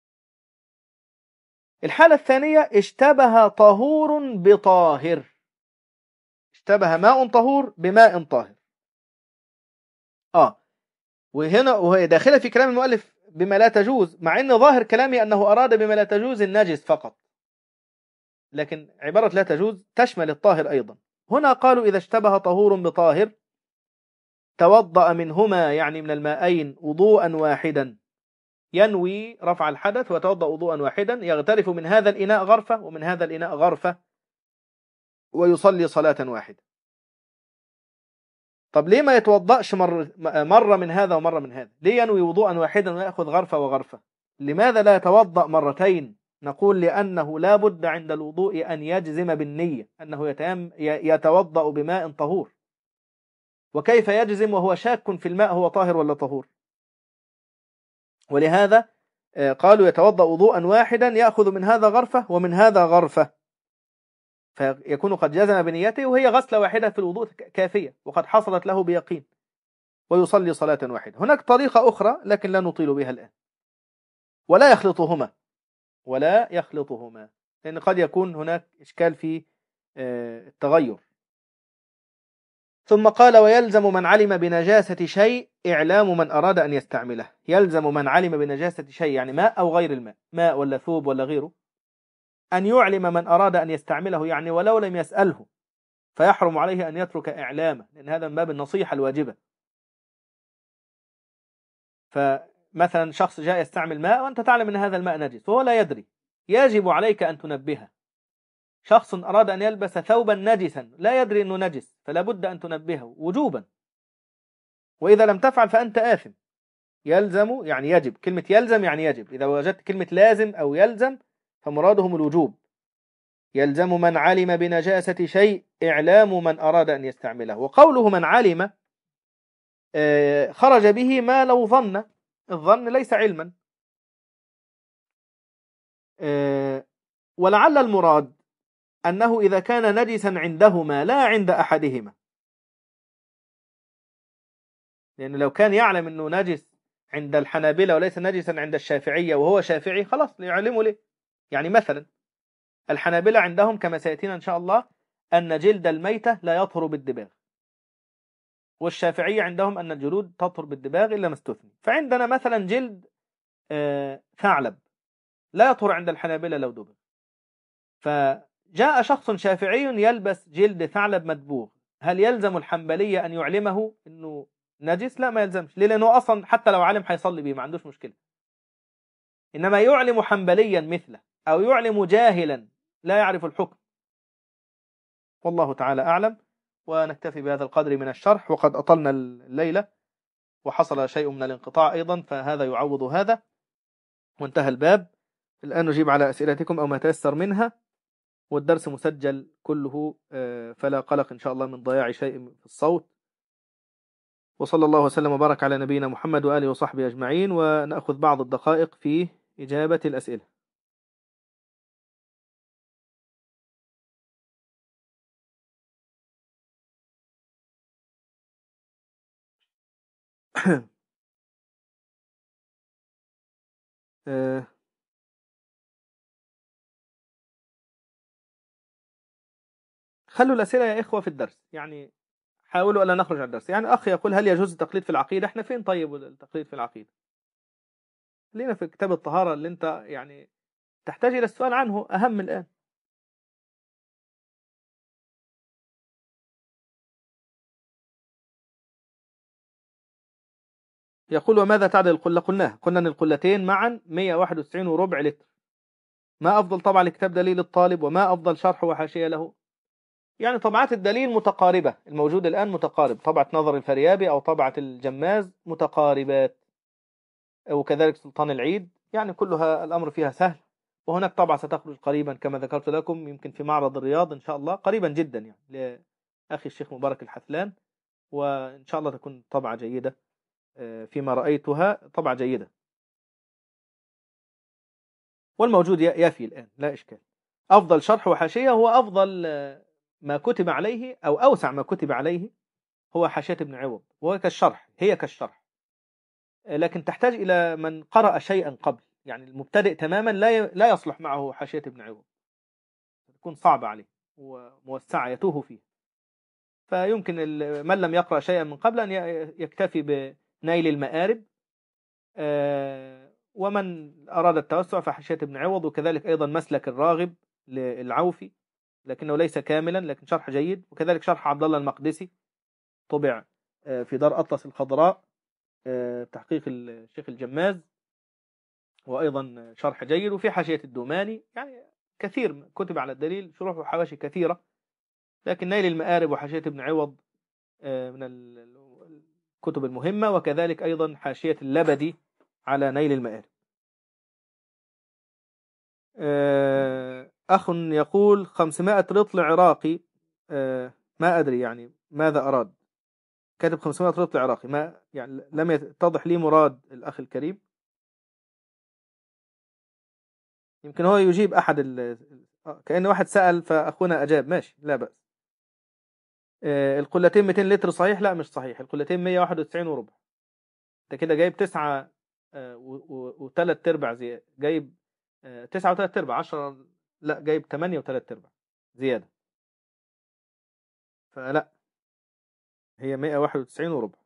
الحالة الثانية اشتبه طهور بطاهر، اشتبه ماء طهور بماء طاهر. آه وهنا وهي داخلة في كلام المؤلف بما لا تجوز، مع أن ظاهر كلامي أنه أراد بما لا تجوز النجس فقط، لكن عبارة لا تجوز تشمل الطاهر أيضا. هنا قالوا إذا اشتبه طهور بطاهر توضأ منهما، يعني من الماءين، وضوءا واحدا، ينوي رفع الحدث وتوضأ وضوءا واحدا، يغترف من هذا الإناء غرفة ومن هذا الإناء غرفة، ويصلي صلاة واحدة. طب ليه ما يتوضأش مر مرة من هذا ومرة من هذا؟ ليه ينوي وضوءا واحدا ويأخذ غرفة وغرفة؟ لماذا لا يتوضأ مرتين؟ نقول لأنه لا بد عند الوضوء أن يجزم بالنية أنه يتوضأ بماء طهور، وكيف يجزم وهو شاك في الماء هو طاهر ولا طهور؟ ولهذا قالوا يتوضأ وضوءا واحدا يأخذ من هذا غرفة ومن هذا غرفة، فيكون قد جزم بنيته، وهي غسلة واحدة في الوضوء كافية وقد حصلت له بيقين، ويصلي صلاة واحدة. هناك طريقة أخرى لكن لا نطيل بها الآن. ولا يخلطهما، ولا يخلطهما، لأن قد يكون هناك إشكال في التغير. ثم قال ويلزم من علم بنجاسة شيء إعلام من أراد أن يستعمله. يلزم من علم بنجاسة شيء، يعني ماء أو غير الماء، ماء ولا ثوب ولا غيره، أن يعلم من أراد أن يستعمله، يعني ولو لم يسأله، فيحرم عليه أن يترك إعلامه، لأن هذا من باب النصيحة الواجبة. فمثلا شخص جاء يستعمل ماء وأنت تعلم أن هذا الماء نجس وهو لا يدري، يجب عليك أن تنبهه. شخص أراد أن يلبس ثوبا نجسا لا يدري أنه نجس، فلا بد أن تنبهه وجوبا، وإذا لم تفعل فأنت آثم. يلزم يعني يجب، كلمة يلزم يعني يجب، إذا وجدت كلمة لازم أو يلزم فمرادهم الوجوب. يلزم من علم بنجاسة شيء إعلام من أراد أن يستعمله. وقوله من علم خرج به ما لو ظن، الظن ليس علما. ولعل المراد أنه إذا كان نجسا عندهما لا عند أحدهما، لأن لو كان يعلم أنه نجس عند الحنابلة وليس نجسا عند الشافعية وهو شافعي خلاص يعلمه ليه. يعني مثلا الحنابلة عندهم كما سيأتينا إن شاء الله أن جلد الميتة لا يطهر بالدباغ، والشافعية عندهم أن الجلود تطهر بالدباغ إلا ما استثني. فعندنا مثلا جلد ثعلب لا يطهر عند الحنابلة لو دبغ، فجاء شخص شافعي يلبس جلد ثعلب مدبوغ، هل يلزم الحنبلية أن يعلمه أنه نجس؟ لا، ما يلزمش، لأنه أصلا حتى لو علم حيصلي به ما عندوش مشكلة. إنما يعلم حنبليا مثله أو يعلم جاهلا لا يعرف الحكم. والله تعالى أعلم. ونكتفي بهذا القدر من الشرح، وقد أطلنا الليلة وحصل شيء من الانقطاع أيضا، فهذا يعوض هذا، وانتهى الباب. الآن نجيب على أسئلتكم أو ما تيسر منها، والدرس مسجل كله فلا قلق إن شاء الله من ضياع شيء في الصوت. وصلى الله وسلم وبارك على نبينا محمد وآله وصحبه أجمعين. ونأخذ بعض الدقائق في إجابة الأسئلة. خلوا الأسئلة يا إخوة في الدرس، يعني حاولوا ألا نخرج عن الدرس. يعني أخي يقول هل يجوز التقليد في العقيدة؟ احنا فين طيب التقليد في العقيدة؟ خلينا في كتاب الطهارة اللي أنت يعني تحتاج إلى السؤال عنه أهم الآن. يقول وماذا تعدل القلة؟ قلناها، قلنا أن القلتين معا مئة وواحد وتسعين وربع لتر. ما أفضل طبعا لكتاب دليل الطالب، وما أفضل شرح وحاشية له؟ يعني طبعات الدليل متقاربة، الموجود الآن متقارب، طبعة نظر الفريابي أو طبعة الجماز متقاربات، وكذلك سلطان العيد، يعني كلها الأمر فيها سهل. وهناك طبعة ستخرج قريبا كما ذكرت لكم، يمكن في معرض الرياض إن شاء الله قريبا جدا، يعني لأخي الشيخ مبارك الحثلان، وإن شاء الله تكون طبعة جيدة. فيما رأيتها طبعة جيدة، والموجود يفي الآن لا إشكال. أفضل شرح وحاشية هو أفضل ما كتب عليه أو أوسع ما كتب عليه هو حاشية ابن عوض، وهو كالشرح، هي كالشرح، لكن تحتاج إلى من قرأ شيئا قبل، يعني المبتدئ تماما لا لا يصلح معه حاشية ابن عوض، تكون صعبة عليه وموسعة يتوه فيه. فيمكن من لم يقرأ شيئا من قبل أن يكتفي بنيل المآرب، ومن أراد التوسع فحاشية ابن عوض، وكذلك أيضا مسلك الراغب للعوفي، لكنه ليس كاملا لكن شرح جيد، وكذلك شرح عبد الله المقدسي طبع في دار أطلس الخضراء تحقيق الشيخ الجماز، وأيضا شرح جيد. وفي حاشية الدوماني، يعني كثير كتب على الدليل شروح وحواشي كثيرة، لكن نيل المآرب وحاشية ابن عوض من الكتب المهمة، وكذلك أيضا حاشية اللبدي على نيل المآرب. أخ يقول خمسمائة رطل عراقي، ما أدري يعني ماذا أراد، كاتب خمسمائة رطل عراقي، ما يعني لم يتضح لي مراد الأخ الكريم. يمكن هو يجيب أحد ال... كأن واحد سأل فأخونا أجاب، ماشي لا بأس. القلتين مئتين لتر صحيح؟ لا مش صحيح، القلتين مئة وواحد وتسعين وربع. انت كده جايب تسعة وثلاث ارباع زيادة، جايب تسعة وثلاث ارباع، عشرة لا جايب ثمانية وثلاث ارباع زيادة، فلا هي مئة وواحد وتسعين وربع.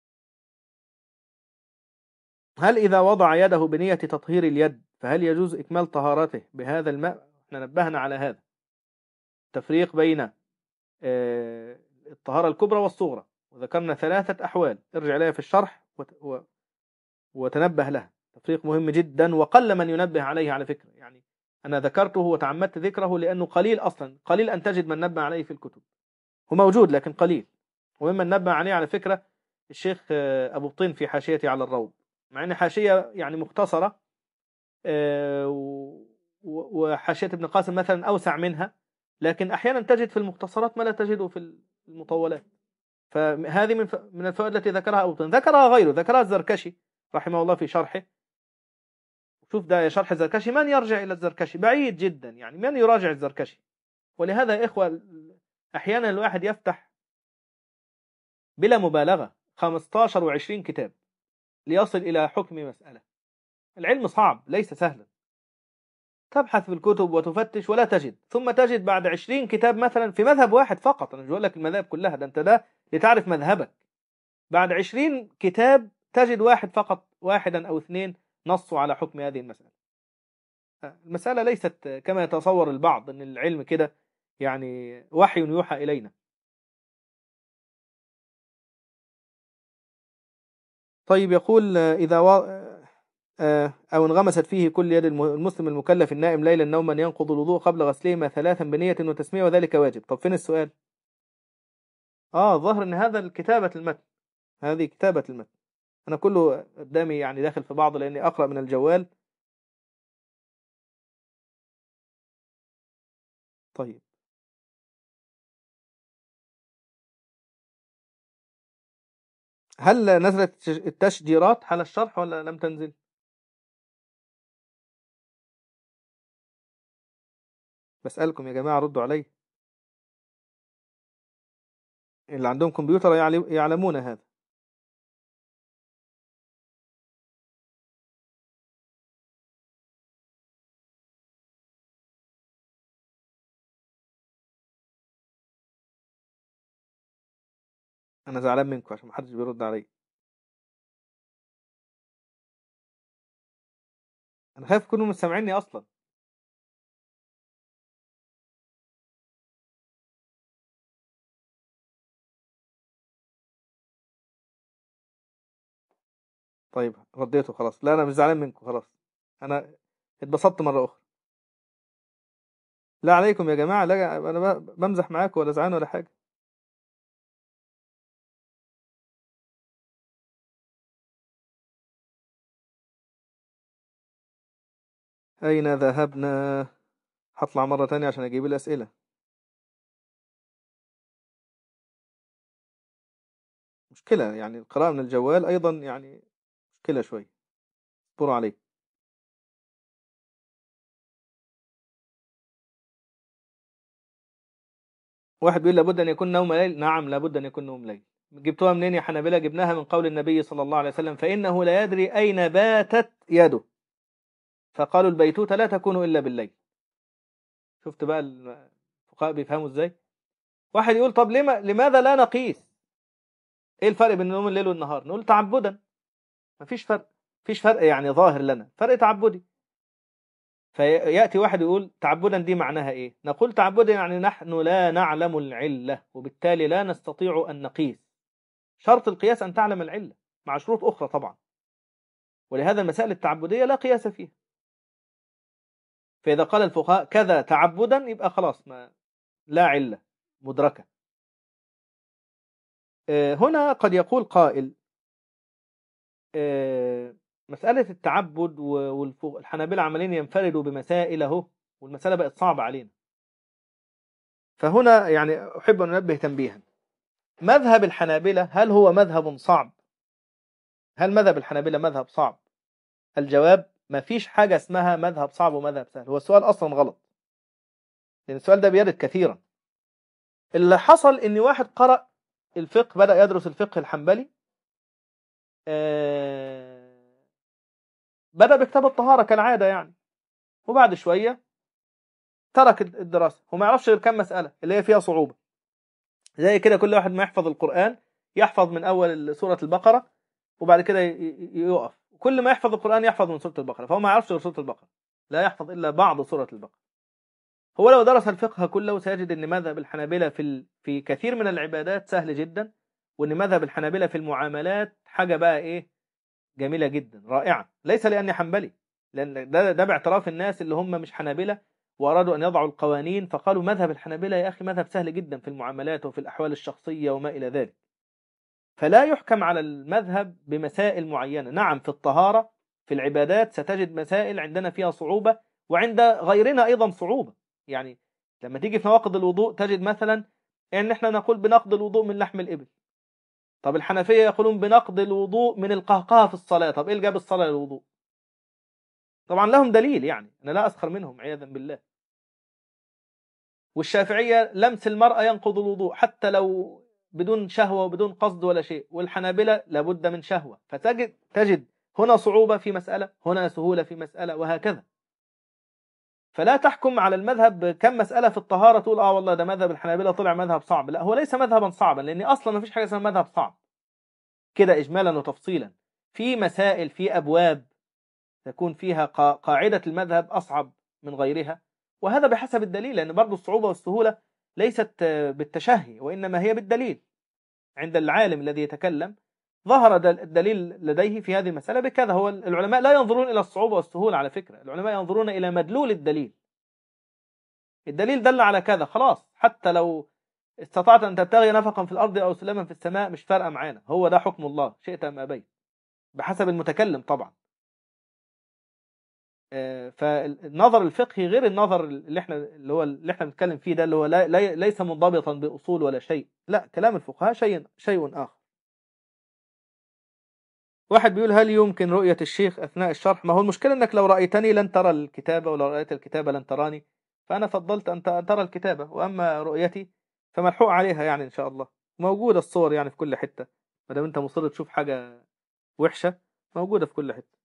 هل إذا وضع يده بنية تطهير اليد فهل يجوز إكمال طهارته بهذا الماء؟ احنا نبهنا على هذا تفريق بين الطهارة الكبرى والصغرى، وذكرنا ثلاثة أحوال، ارجع إليها في الشرح وتنبه لها، تفريق مهم جدا وقل من ينبه عليه على فكرة، يعني أنا ذكرته وتعمدت ذكره لأنه قليل أصلا، قليل أن تجد من نبه عليه في الكتب، هو موجود لكن قليل. وممن نبه عليه على فكرة الشيخ أبو بطين في حاشيته على الروض، مع أن حاشية يعني مختصرة، وحاشية ابن قاسم مثلا أوسع منها، لكن أحيانا تجد في المختصرات ما لا تجده في المطولات. فهذه من من الفوائد التي ذكرها أبو بطين، ذكرها غيره، ذكرها الزركشي رحمه الله في شرحه. شوف ده شرح الزركشي، من يرجع إلى الزركشي؟ بعيد جدا، يعني من يراجع الزركشي؟ ولهذا يا إخوة أحيانا الواحد يفتح بلا مبالغة خمستاشر وعشرين كتاب ليصل إلى حكم مسألة. العلم صعب ليس سهلا، تبحث في الكتب وتفتش ولا تجد، ثم تجد بعد عشرين كتاب مثلا في مذهب واحد فقط، أنا مش بقول لك المذاهب كلها، ده أنت ده لتعرف مذهبك، بعد عشرين كتاب تجد واحد فقط، واحدا أو اثنين نصوا على حكم هذه المسألة. المسألة ليست كما يتصور البعض أن العلم كده يعني وحي يوحى إلينا. طيب يقول إذا و... أو انغمست فيه كل يد المسلم المكلف النائم ليلا نوما ينقض الوضوء قبل غسلهما ثلاثا بنية وتسمية وذلك واجب. طب فين السؤال؟ آه ظهر أن هذا كتابة المتن، هذه كتابة المتن، أنا كله قدامي يعني داخل في بعض لأني أقرأ من الجوال. طيب هل نزلت التشجيرات على الشرح ولا لم تنزل؟ بسألكم يا جماعة ردوا علي، اللي عندهم كمبيوتر يعلمون هذا. أنا زعلان منكم عشان محدش بيرد علي. أنا خايف تكونوا مش سامعيني أصلا. طيب رديته خلاص. لا أنا مش زعلان منكم خلاص، أنا اتبسطت مرة أخرى. لا عليكم يا جماعة، لا أنا بمزح معاكم ولا زعلان ولا حاجة. أين ذهبنا؟ هطلع مرة تانية عشان أجيب الأسئلة. مشكلة يعني القراءة من الجوال أيضا، يعني مشكلة شوي، اصبروا عليه. واحد بيقول لابد أن يكون نوم ليل. نعم لابد أن يكون نوم ليل. جبتوها منين يا حنابلة؟ جبناها من قول النبي صلى الله عليه وسلم: فإنه لا يدري أين باتت يده، فقالوا البيتوتة لا تكون إلا بالليل. شفت بقى الفقهاء بيفهموا إزاي. واحد يقول طب لما لماذا لا نقيس؟ إيه الفرق بين نوم الليل والنهار؟ نقول تعبدا. مفيش فرق، مفيش فرق يعني ظاهر لنا، فرق تعبدي. فيأتي واحد يقول تعبدا دي معناها إيه؟ نقول تعبدا يعني نحن لا نعلم العلة، وبالتالي لا نستطيع أن نقيس. شرط القياس أن تعلم العلة مع شروط أخرى طبعا، ولهذا المسائل التعبدية لا قياس فيها. فإذا قال الفقهاء كذا تعبدا يبقى خلاص ما لا علة مدركة. هنا قد يقول قائل مسألة التعبد والحنابلة عمالين ينفردوا بمسائله والمسألة بقت صعبة علينا. فهنا يعني أحب أن أنبه تنبيها: مذهب الحنابلة هل هو مذهب صعب؟ هل مذهب الحنابلة مذهب صعب؟ الجواب: ما فيش حاجة اسمها مذهب صعب ومذهب سهل. هو السؤال أصلا غلط، لأن السؤال ده بيرد كثيرا. اللي حصل إن واحد قرأ الفقه، بدأ يدرس الفقه الحنبلي، آه بدأ بكتاب الطهارة كالعادة يعني، وبعد شوية ترك الدراسة وما يعرفش غير كم مسألة اللي هي فيها صعوبة. زي كده كل واحد ما يحفظ القرآن يحفظ من أول سورة البقرة وبعد كده يقف، كل ما يحفظ القرآن يحفظ من سورة البقرة، فهو ما يعرفش غير سورة البقرة، لا يحفظ إلا بعض سورة البقرة. هو لو درس الفقه كله سيجد أن مذهب الحنابلة في ال... في كثير من العبادات سهل جدا، وأن مذهب الحنابلة في المعاملات حاجة بقى إيه جميلة جدا رائعة. ليس لأني حنبلي، لأن ده, ده باعتراف الناس اللي هم مش حنابلة وأرادوا أن يضعوا القوانين فقالوا مذهب الحنابلة يا أخي مذهب سهل جدا في المعاملات وفي الأحوال الشخصية وما إلى ذلك. فلا يحكم على المذهب بمسائل معينة. نعم في الطهارة في العبادات ستجد مسائل عندنا فيها صعوبة وعند غيرنا أيضا صعوبة. يعني لما تيجي في نواقض الوضوء تجد مثلا ان احنا نقول بنقض الوضوء من لحم الإبل، طب الحنفية يقولون بنقض الوضوء من القهقه في الصلاة. طب ايه اللي جاب الصلاة للوضوء؟ طبعا لهم دليل، يعني انا لا اسخر منهم عياذا بالله. والشافعية لمس المرأة ينقض الوضوء حتى لو بدون شهوة وبدون قصد ولا شيء، والحنابلة لابد من شهوة. فتجد تجد هنا صعوبة في مسألة، هنا سهولة في مسألة، وهكذا. فلا تحكم على المذهب كم مسألة في الطهارة تقول اه والله ده مذهب الحنابلة طلع مذهب صعب. لا، هو ليس مذهبا صعبا، لأن أصلا ما فيش حاجة اسمها مذهب صعب كده إجمالا وتفصيلا. في مسائل في أبواب تكون فيها قاعدة المذهب أصعب من غيرها، وهذا بحسب الدليل، لأن برضو الصعوبة والسهولة ليست بالتشهي وإنما هي بالدليل. عند العالم الذي يتكلم ظهر الدليل لديه في هذه المسألة بكذا. هو العلماء لا ينظرون إلى الصعوبة والسهولة على فكرة، العلماء ينظرون إلى مدلول الدليل. الدليل دل على كذا خلاص، حتى لو استطعت أن تبتغي نفقا في الأرض أو سلاما في السماء مش فارقة معانا، هو ده حكم الله شئت أم أبيت، بحسب المتكلم طبعا. فالنظر الفقهي غير النظر اللي احنا اللي هو اللي احنا بنتكلم فيه ده، اللي هو لا ليس منضبطا بأصول ولا شيء. لا، كلام الفقهاء شيء شيء آخر. واحد بيقول هل يمكن رؤية الشيخ أثناء الشرح؟ ما هو المشكلة أنك لو رأيتني لن ترى الكتابة، ولو رأيت الكتابة لن تراني، فأنا فضلت أن ترى الكتابة، وأما رؤيتي فملحوق عليها يعني إن شاء الله. موجودة الصور يعني في كل حتة، ما دام أنت مصر تشوف حاجة وحشة موجودة في كل حتة.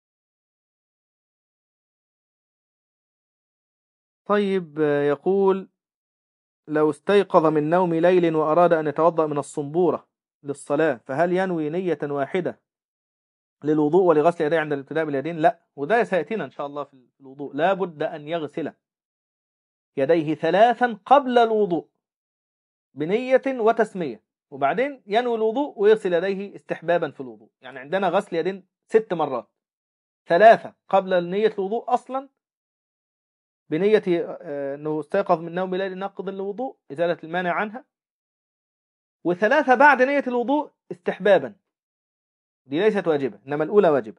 طيب يقول لو استيقظ من نوم ليل وأراد أن يتوضأ من الصنبورة للصلاة، فهل ينوي نية واحدة للوضوء ولغسل يديه عند الابتداء باليدين؟ لا، وده سيأتينا إن شاء الله في الوضوء. لا بد أن يغسل يديه ثلاثا قبل الوضوء بنية وتسمية، وبعدين ينوي الوضوء ويغسل يديه استحبابا في الوضوء. يعني عندنا غسل يدين ست مرات، ثلاثة قبل نية الوضوء أصلا بنية أنه استيقظ من نوم ليل ناقض للوضوء إزالة المانع عنها، وثلاثة بعد نية الوضوء استحبابا، دي ليست واجبة إنما الأولى واجبة.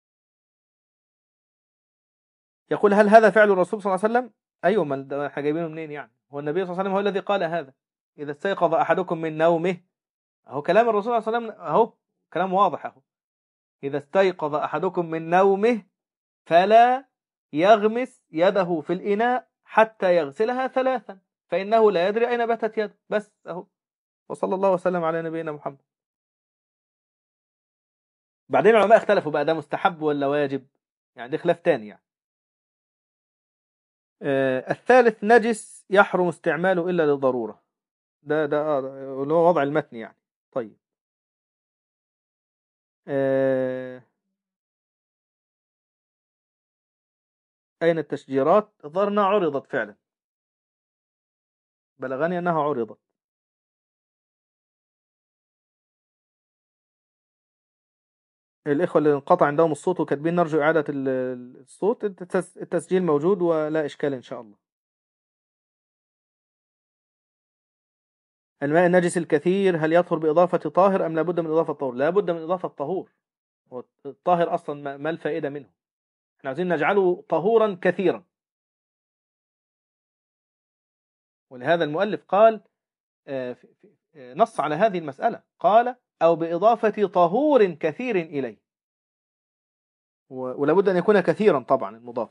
يقول هل هذا فعل الرسول صلى الله عليه وسلم؟ أيوة، ما احنا جايبينه منين يعني؟ هو النبي صلى الله عليه وسلم هو الذي قال هذا، إذا استيقظ أحدكم من نومه. أهو كلام الرسول صلى الله عليه وسلم، أهو كلام واضح أهو، إذا استيقظ أحدكم من نومه فلا يغمس يده في الإناء حتى يغسلها ثلاثا فإنه لا يدري أين باتت يده. بس أهو، وصلى الله وسلم على نبينا محمد. بعدين العلماء اختلفوا بقى، ده مستحب ولا واجب؟ يعني ده خلاف تاني يعني. آه الثالث نجس يحرم استعماله إلا للضرورة. ده ده آه اللي هو وضع المتن يعني. طيب آه أين التشجيرات؟ ظهرنا عرضت فعلا، بلغني أنها عرضت. الإخوة اللي انقطع عندهم الصوت وكاتبين نرجو إعادة الصوت، التسجيل موجود ولا إشكال إن شاء الله. الماء النجس الكثير هل يطهر بإضافة طاهر أم لابد من إضافة طهور؟ لابد من إضافة طهور. الطاهر أصلا ما الفائدة منه؟ احنا عايزين نجعله طهورا كثيرا، ولهذا المؤلف قال نص على هذه المسألة، قال أو بإضافة طهور كثير إليه، ولابد أن يكون كثيرا طبعا المضاف.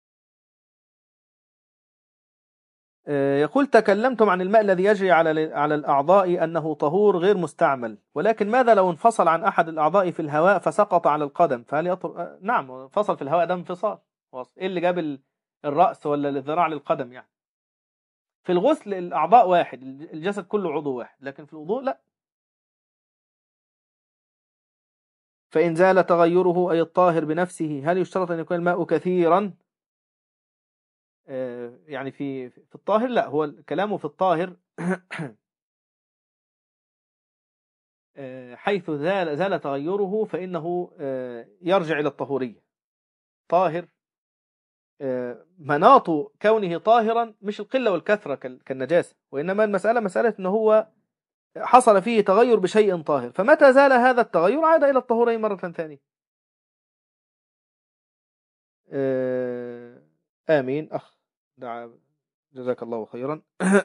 يقول تكلمتم عن الماء الذي يجري على على الأعضاء أنه طهور غير مستعمل، ولكن ماذا لو انفصل عن أحد الأعضاء في الهواء فسقط على القدم فهل يطهر؟ نعم، انفصل في الهواء، ده انفصال. إيه اللي جاب الرأس ولا الذراع للقدم يعني؟ في الغسل الأعضاء واحد، الجسد كله عضو واحد، لكن في الوضوء لا. فإن زال تغيره أي الطاهر بنفسه هل يشترط أن يكون الماء كثيرا؟ يعني في في الطاهر لا، هو كلامه في الطاهر حيث زال زال تغيره فإنه يرجع إلى الطهورية. طاهر مناط كونه طاهرا مش القلة والكثرة كالنجاسة، وإنما المسألة مسألة أنه هو حصل فيه تغير بشيء طاهر، فمتى زال هذا التغير عاد إلى الطهورين مرة ثانية. آمين. أخ دعا، جزاك الله خيرا.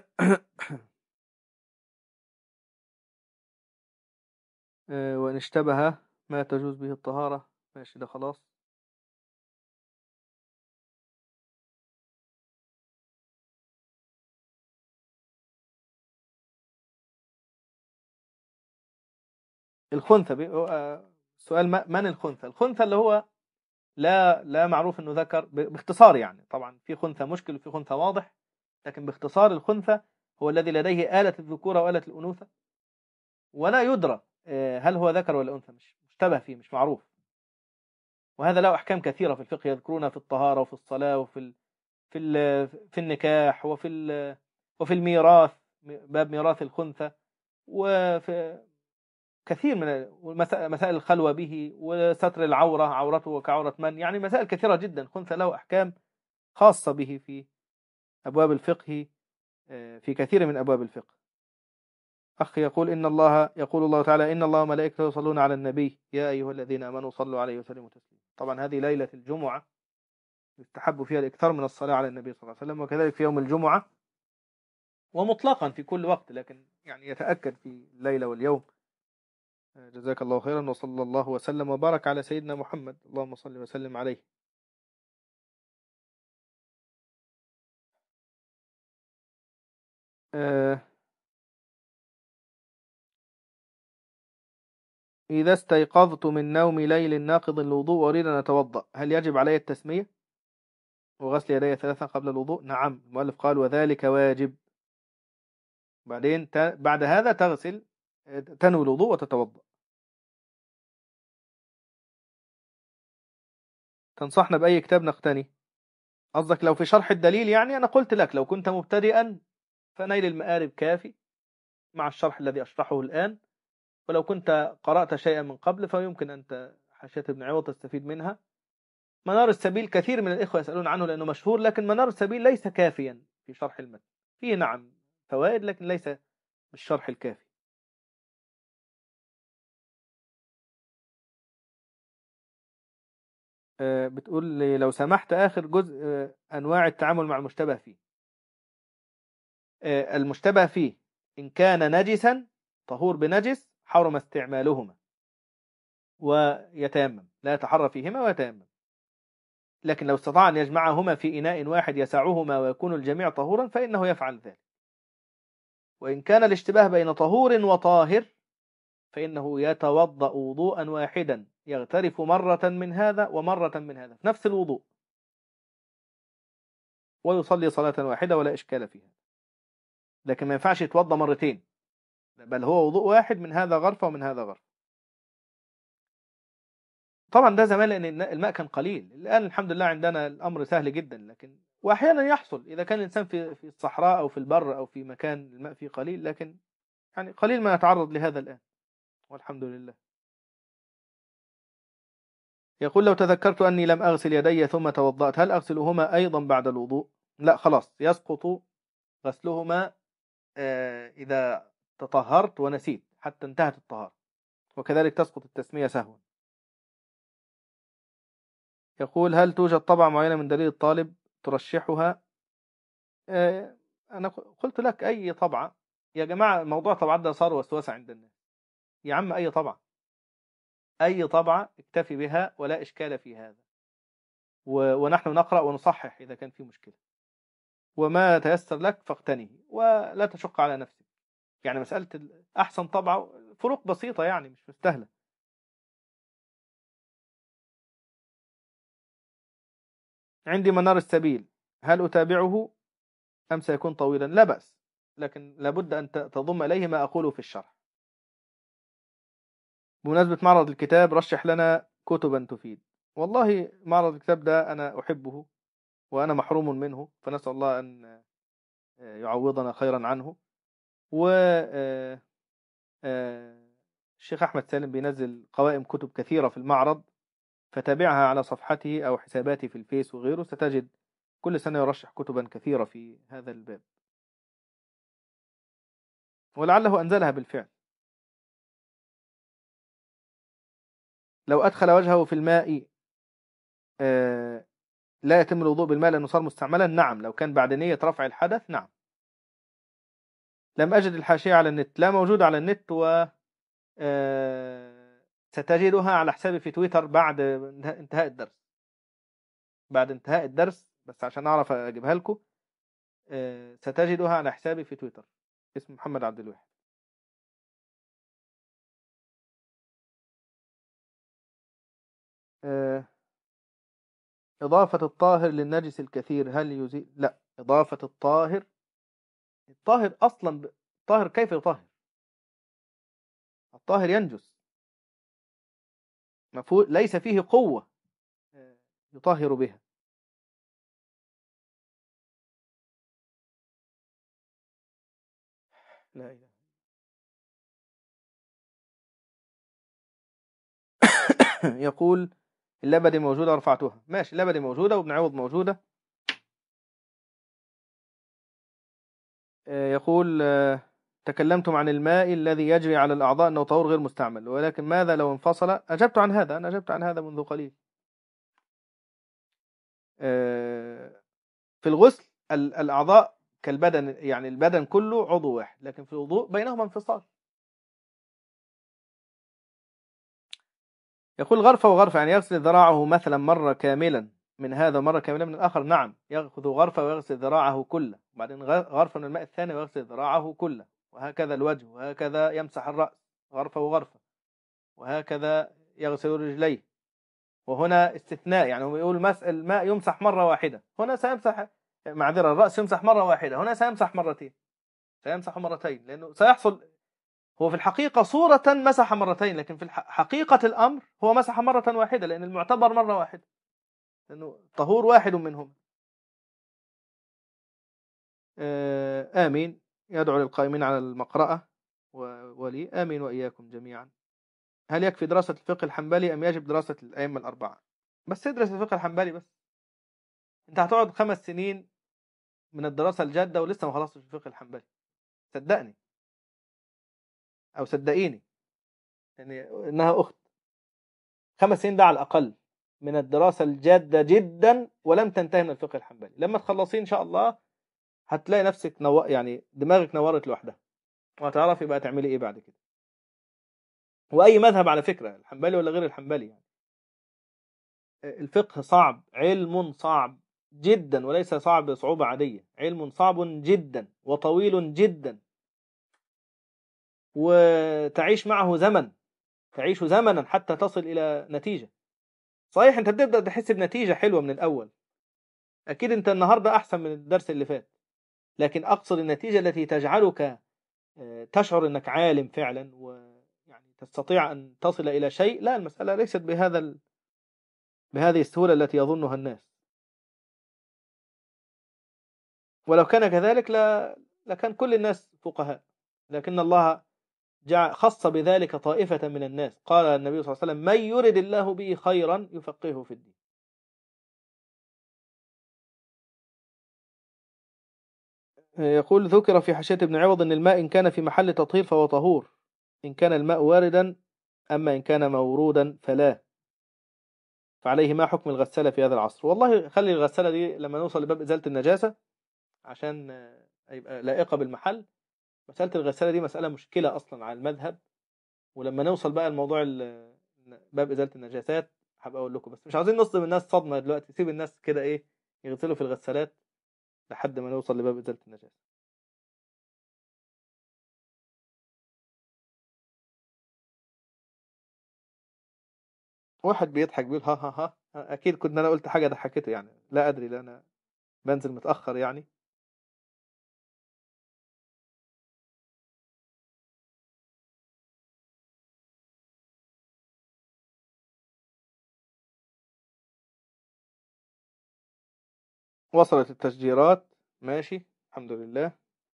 وإن اشتبه ما تجوز به الطهارة، ماشي ده خلاص. الخنثى بي... سؤال من الخنثى؟ الخنثى اللي هو لا لا معروف انه ذكر باختصار يعني، طبعا في خنثى مشكل وفي خنثى واضح، لكن باختصار الخنثى هو الذي لديه آلة الذكورة وآلة الأنوثة ولا يدرى هل هو ذكر ولا أنثى، مش مشتبه فيه، مش معروف. وهذا له أحكام كثيرة في الفقه يذكرونها في الطهارة وفي الصلاة وفي ال... في ال... في النكاح وفي ال... وفي الميراث، باب ميراث الخنثى، وفي كثير من مسائل الخلوة به وستر العورة، عورته كعورة من، يعني مسائل كثيرة جدا. الخنثى له أحكام خاصة به في أبواب الفقه، في كثير من أبواب الفقه. أخي يقول إن الله يقول الله تعالى إن الله وملائكته يصلون على النبي يا أيها الذين آمنوا صلوا عليه وسلموا تسليما. طبعا هذه ليلة الجمعة يستحب فيها الإكثار من الصلاة على النبي صلى الله عليه وسلم، وكذلك في يوم الجمعة ومطلقا في كل وقت، لكن يعني يتأكد في الليلة واليوم. جزاك الله خيرا، وصلى الله وسلم وبارك على سيدنا محمد، اللهم صل وسلم عليه. أه إذا استيقظت من نوم ليل ناقض الوضوء وأريد أن أتوضأ هل يجب علي التسمية وغسل يدي ثلاثا قبل الوضوء؟ نعم، المؤلف قال وذلك واجب. بعدين بعد هذا تغسل، تنوي الوضوء وتتوضأ. تنصحنا بأي كتاب نقتني؟ قصدك لو في شرح الدليل يعني. أنا قلت لك لو كنت مبتدئا فنيل المآرب كافي مع الشرح الذي أشرحه الآن، ولو كنت قرأت شيئا من قبل فيمكن أن حاشية ابن عوض تستفيد منها. منار السبيل كثير من الإخوة يسألون عنه لأنه مشهور، لكن منار السبيل ليس كافيا في شرح المتن. فيه نعم فوائد لكن ليس بالشرح الكافي. بتقول لي لو سمحت آخر جزء أنواع التعامل مع المشتبه فيه. المشتبه فيه إن كان نجسا طهور بنجس حرم استعمالهما ويتيمم، لا يتحرى فيهما ويتيمم. لكن لو استطاع أن يجمعهما في إناء واحد يسعهما ويكون الجميع طهورا فإنه يفعل ذلك. وإن كان الاشتباه بين طهور وطاهر فإنه يتوضأ وضوءا واحدا يغترف مرة من هذا ومرة من هذا في نفس الوضوء، ويصلي صلاة واحدة ولا إشكال فيها. لكن ما ينفعش يتوضأ مرتين، بل هو وضوء واحد من هذا غرفة ومن هذا غرفة. طبعا ده زمان لأن الماء كان قليل. الآن الحمد لله عندنا الأمر سهل جدا، لكن وأحيانا يحصل إذا كان الإنسان في في الصحراء أو في البر أو في مكان الماء فيه قليل، لكن يعني قليل ما يتعرض لهذا الآن والحمد لله. يقول لو تذكرت أني لم أغسل يدي ثم توضأت هل أغسلهما أيضا بعد الوضوء؟ لا، خلاص يسقط غسلهما إذا تطهرت ونسيت حتى انتهت الطهارة، وكذلك تسقط التسمية سهوا. يقول هل توجد طبعة معينة من دليل الطالب ترشحها؟ أنا قلت لك أي طبعة يا جماعة. موضوع طبعات ده صار وسوسة عند الناس. يا عم أي طبعة، أي طبعة اكتفي بها ولا إشكال في هذا، ونحن نقرأ ونصحح إذا كان في مشكلة، وما تيسر لك فاقتنه ولا تشق على نفسك. يعني مسألة أحسن طبعة فروق بسيطة يعني مش مستاهلة. عندي منار السبيل هل أتابعه أم سيكون طويلا؟ لا بأس، لكن لابد أن تضم إليه ما أقوله في الشرح. بمناسبة معرض الكتاب رشح لنا كتبا تفيد. والله معرض الكتاب ده أنا أحبه وأنا محروم منه، فنسأل الله أن يعوضنا خيرا عنه. و الشيخ أحمد سالم بينزل قوائم كتب كثيرة في المعرض، فتابعها على صفحته أو حساباتي في الفيس وغيره، ستجد كل سنة يرشح كتبا كثيرة في هذا الباب، ولعله أنزلها بالفعل. لو أدخل وجهه في الماء لا يتم الوضوء بالماء لأنه صار مستعملا؟ نعم، لو كان بعد نية رفع الحدث نعم. لم أجد الحاشية على النت. لا، موجودة على النت، و ستجدها على حسابي في تويتر بعد انتهاء الدرس. بعد انتهاء الدرس بس عشان أعرف أجيبها لكم، ستجدها على حسابي في تويتر اسم محمد عبد الواحد. إضافة الطاهر للنجس الكثير هل يزيل؟ لا، إضافة الطاهر الطاهر أصلا ب... الطاهر كيف يطهر؟ الطاهر ينجس، مفهوم ليس فيه قوة يطهر بها. لا إله. يقول اللبدي موجودة رفعتها. ماشي، اللبدي موجودة وابن عوض موجودة. يقول تكلمتم عن الماء الذي يجري على الأعضاء أنه طهور غير مستعمل، ولكن ماذا لو انفصل؟ أجبت عن هذا، أنا أجبت عن هذا منذ قليل. في الغسل الأعضاء كالبدن، يعني البدن كله عضو واحد، لكن في الوضوء بينهما انفصال. يقول غرفة وغرفة، يعني يغسل ذراعه مثلا مرة كاملا من هذا ومرة كاملة من الآخر؟ نعم، يأخذ غرفة ويغسل ذراعه كله، وبعدين غرفة من الماء الثاني ويغسل ذراعه كله، وهكذا الوجه، وهكذا يمسح الرأس غرفة وغرفة، وهكذا يغسل رجليه. وهنا استثناء، يعني هو يقول الماء يمسح مرة واحدة، هنا سيمسح، معذرة، الرأس يمسح مرة واحدة، هنا سيمسح مرتين، سيمسح مرتين، لأنه سيحصل هو في الحقيقة صورة مسح مرتين، لكن في حقيقة الأمر هو مسح مرة واحدة، لأن المعتبر مرة واحدة. لأنه طهور واحد منهم. آمين. يدعو للقائمين على المقرأة ولي آمين وإياكم جميعا. هل يكفي دراسة الفقه الحنبلي أم يجب دراسة الأئمة الأربعة؟ بس ادرس الفقه الحنبلي بس. أنت هتقعد خمس سنين من الدراسة الجادة ولسه ما خلصتش الفقه الحنبلي، صدقني أو صدقيني، يعني إنها أخت. خمس سنين ده على الأقل من الدراسة الجادة جدا ولم تنتهي من الفقه الحنبلي. لما تخلصين إن شاء الله هتلاقي نفسك نو... يعني دماغك نورت لوحدها، وهتعرفي بقى تعملي إيه بعد كده. وأي مذهب على فكرة، الحنبلي ولا غير الحنبلي، يعني الفقه صعب، علم صعب جدا، وليس صعب بصعوبة عادية، علم صعب جدا وطويل جدا، وتعيش معه زمن، تعيش زمنا حتى تصل إلى نتيجة. صحيح أنت بتبدأ تحس بنتيجة حلوة من الأول، أكيد أنت النهاردة أحسن من الدرس اللي فات، لكن أقصد النتيجة التي تجعلك تشعر أنك عالم فعلا ويعني تستطيع أن تصل إلى شيء. لا، المسألة ليست بهذا ال... بهذه السهولة التي يظنها الناس. ولو كان كذلك لا لكان كل الناس فقهاء، لكن الله جعل خص بذلك طائفة من الناس. قال النبي صلى الله عليه وسلم: من يرد الله به خيرا يفقهه في الدين. يقول: ذكر في حاشية ابن عوض أن الماء إن كان في محل تطهير فهو طهور، إن كان الماء واردا، أما إن كان مورودا فلا. فعليه ما حكم الغسالة في هذا العصر؟ والله خلي الغسالة دي لما نوصل لباب إزالة النجاسة عشان يبقى لائقة بالمحل. مسألة الغسالة دي مسألة مشكلة أصلا على المذهب، ولما نوصل بقى الموضوع باب إزالة النجاسات هبقى أقول لكم. بس مش عاوزين نصدم الناس صدمة دلوقتي، سيب الناس كده إيه يغسلوا في الغسالات لحد ما نوصل لباب إزالة النجاسة. واحد بيضحك بيقول ها ها ها، أكيد كنت أنا قلت حاجة ضحكته، يعني لا أدري، لا أنا بنزل متأخر يعني. وصلت التشجيرات، ماشي الحمد لله.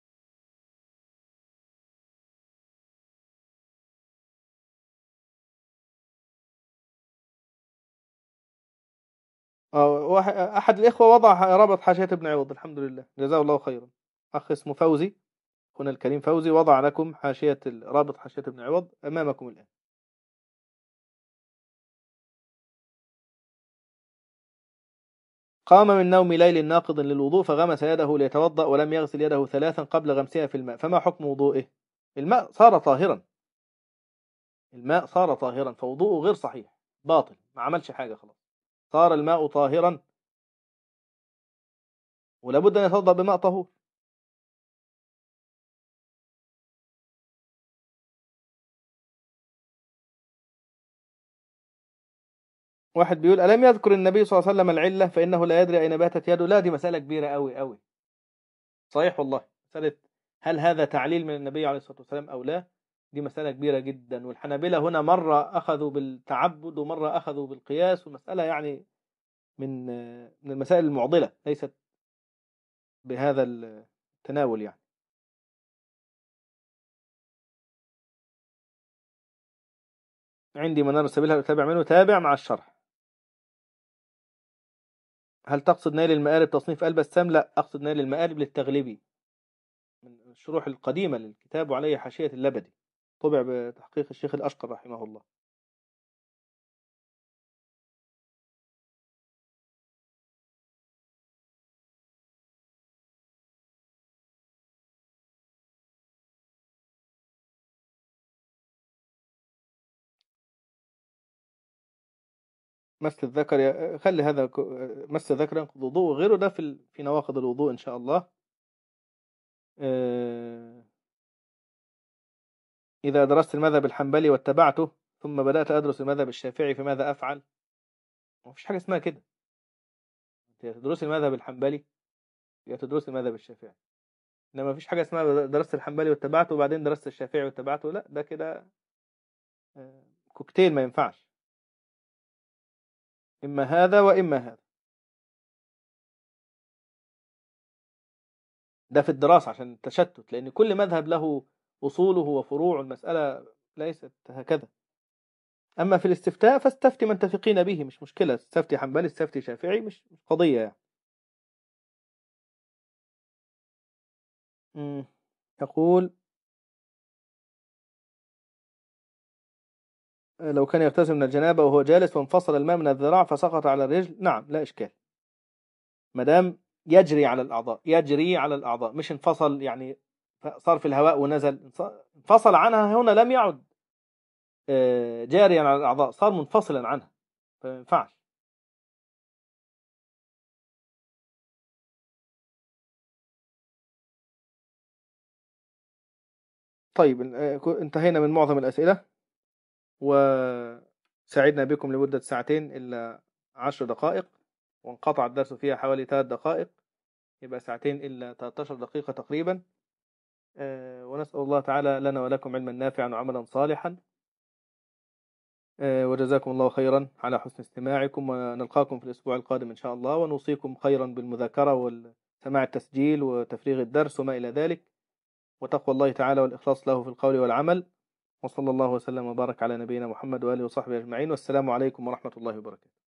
آه، واحد أحد الإخوة وضع رابط حاشية ابن عوض، الحمد لله جزاه الله خيرا. أخ اسمه فوزي، أخونا الكريم فوزي، وضع لكم حاشية رابط حاشية ابن عوض أمامكم الآن. قام من نوم ليل ناقض للوضوء فغمس يده ليتوضأ ولم يغسل يده ثلاثا قبل غمسها في الماء، فما حكم وضوئه؟ الماء صار طاهرا، الماء صار طاهرا، فوضوءه غير صحيح، باطل، ما عملش حاجة خلاص، صار الماء طاهرا ولابد أن يتوضأ بماء طهور. واحد بيقول: ألم يذكر النبي صلى الله عليه وسلم العلة فإنه لا يدري أين باتت يده؟ لا، دي مسألة كبيرة أوي أوي. صحيح والله، مسألة هل هذا تعليل من النبي عليه الصلاة والسلام أو لا، دي مسألة كبيرة جدا. والحنابلة هنا مرة أخذوا بالتعبد ومرة أخذوا بالقياس، والمسألة يعني من من المسائل المعضلة، ليست بهذا التناول يعني. عندي منار السبيل، هل أتابع منه؟ تابع مع الشرح. هل تقصد نيل المآرب تصنيف البسام؟ لا، أقصد نيل المآرب للتغلبي، من الشروح القديمة للكتاب، وعليه حاشية اللبدي، طبع بتحقيق الشيخ الأشقر رحمه الله. مس الذكر يا- خلي هذا ك- مس الذكر ينقض الوضوء وغيره، ده في ال- في نواقض الوضوء إن شاء الله. آه، إذا درست المذهب الحنبلي واتبعته ثم بدأت أدرس المذهب الشافعي فماذا أفعل؟ ما فيش حاجة اسمها كده، أنت يا تدرس المذهب الحنبلي يا تدرس المذهب الشافعي، إنما ما فيش حاجة اسمها درست الحنبلي واتبعته وبعدين درست الشافعي واتبعته، لا ده كده آه، كوكتيل ما ينفعش، إما هذا وإما هذا. ده في الدراسة عشان التشتت، لأن كل مذهب له أصوله وفروع، المسألة ليست هكذا. أما في الاستفتاء فاستفتي من تثقين به، مش مشكلة، استفتي حنبلي استفتي شافعي، مش مش قضية يعني. مم. يقول لو كان يغتسل من الجنابة وهو جالس وانفصل الماء من الذراع فسقط على الرجل، نعم لا إشكال، مدام يجري على الأعضاء، يجري على الأعضاء، مش انفصل يعني صار في الهواء ونزل، انفصل عنها هنا، لم يعد آه، جاريا على الأعضاء، صار منفصلا عنها، فما ينفعش. طيب آه، انتهينا من معظم الأسئلة، وسعدنا بكم لمدة ساعتين إلا عشر دقائق، وانقطع الدرس فيها حوالي ثلاث دقائق، يبقى ساعتين إلا ثلاث عشرة دقيقة تقريبا. آه، ونسأل الله تعالى لنا ولكم علما نافعا وعملا صالحا. آه، وجزاكم الله خيرا على حسن استماعكم، ونلقاكم في الأسبوع القادم إن شاء الله، ونوصيكم خيرا بالمذاكرة وسماع التسجيل وتفريغ الدرس وما إلى ذلك، وتقوى الله تعالى والإخلاص له في القول والعمل. وصلى الله وسلم وبارك على نبينا محمد وآله وصحبه أجمعين، والسلام عليكم ورحمة الله وبركاته.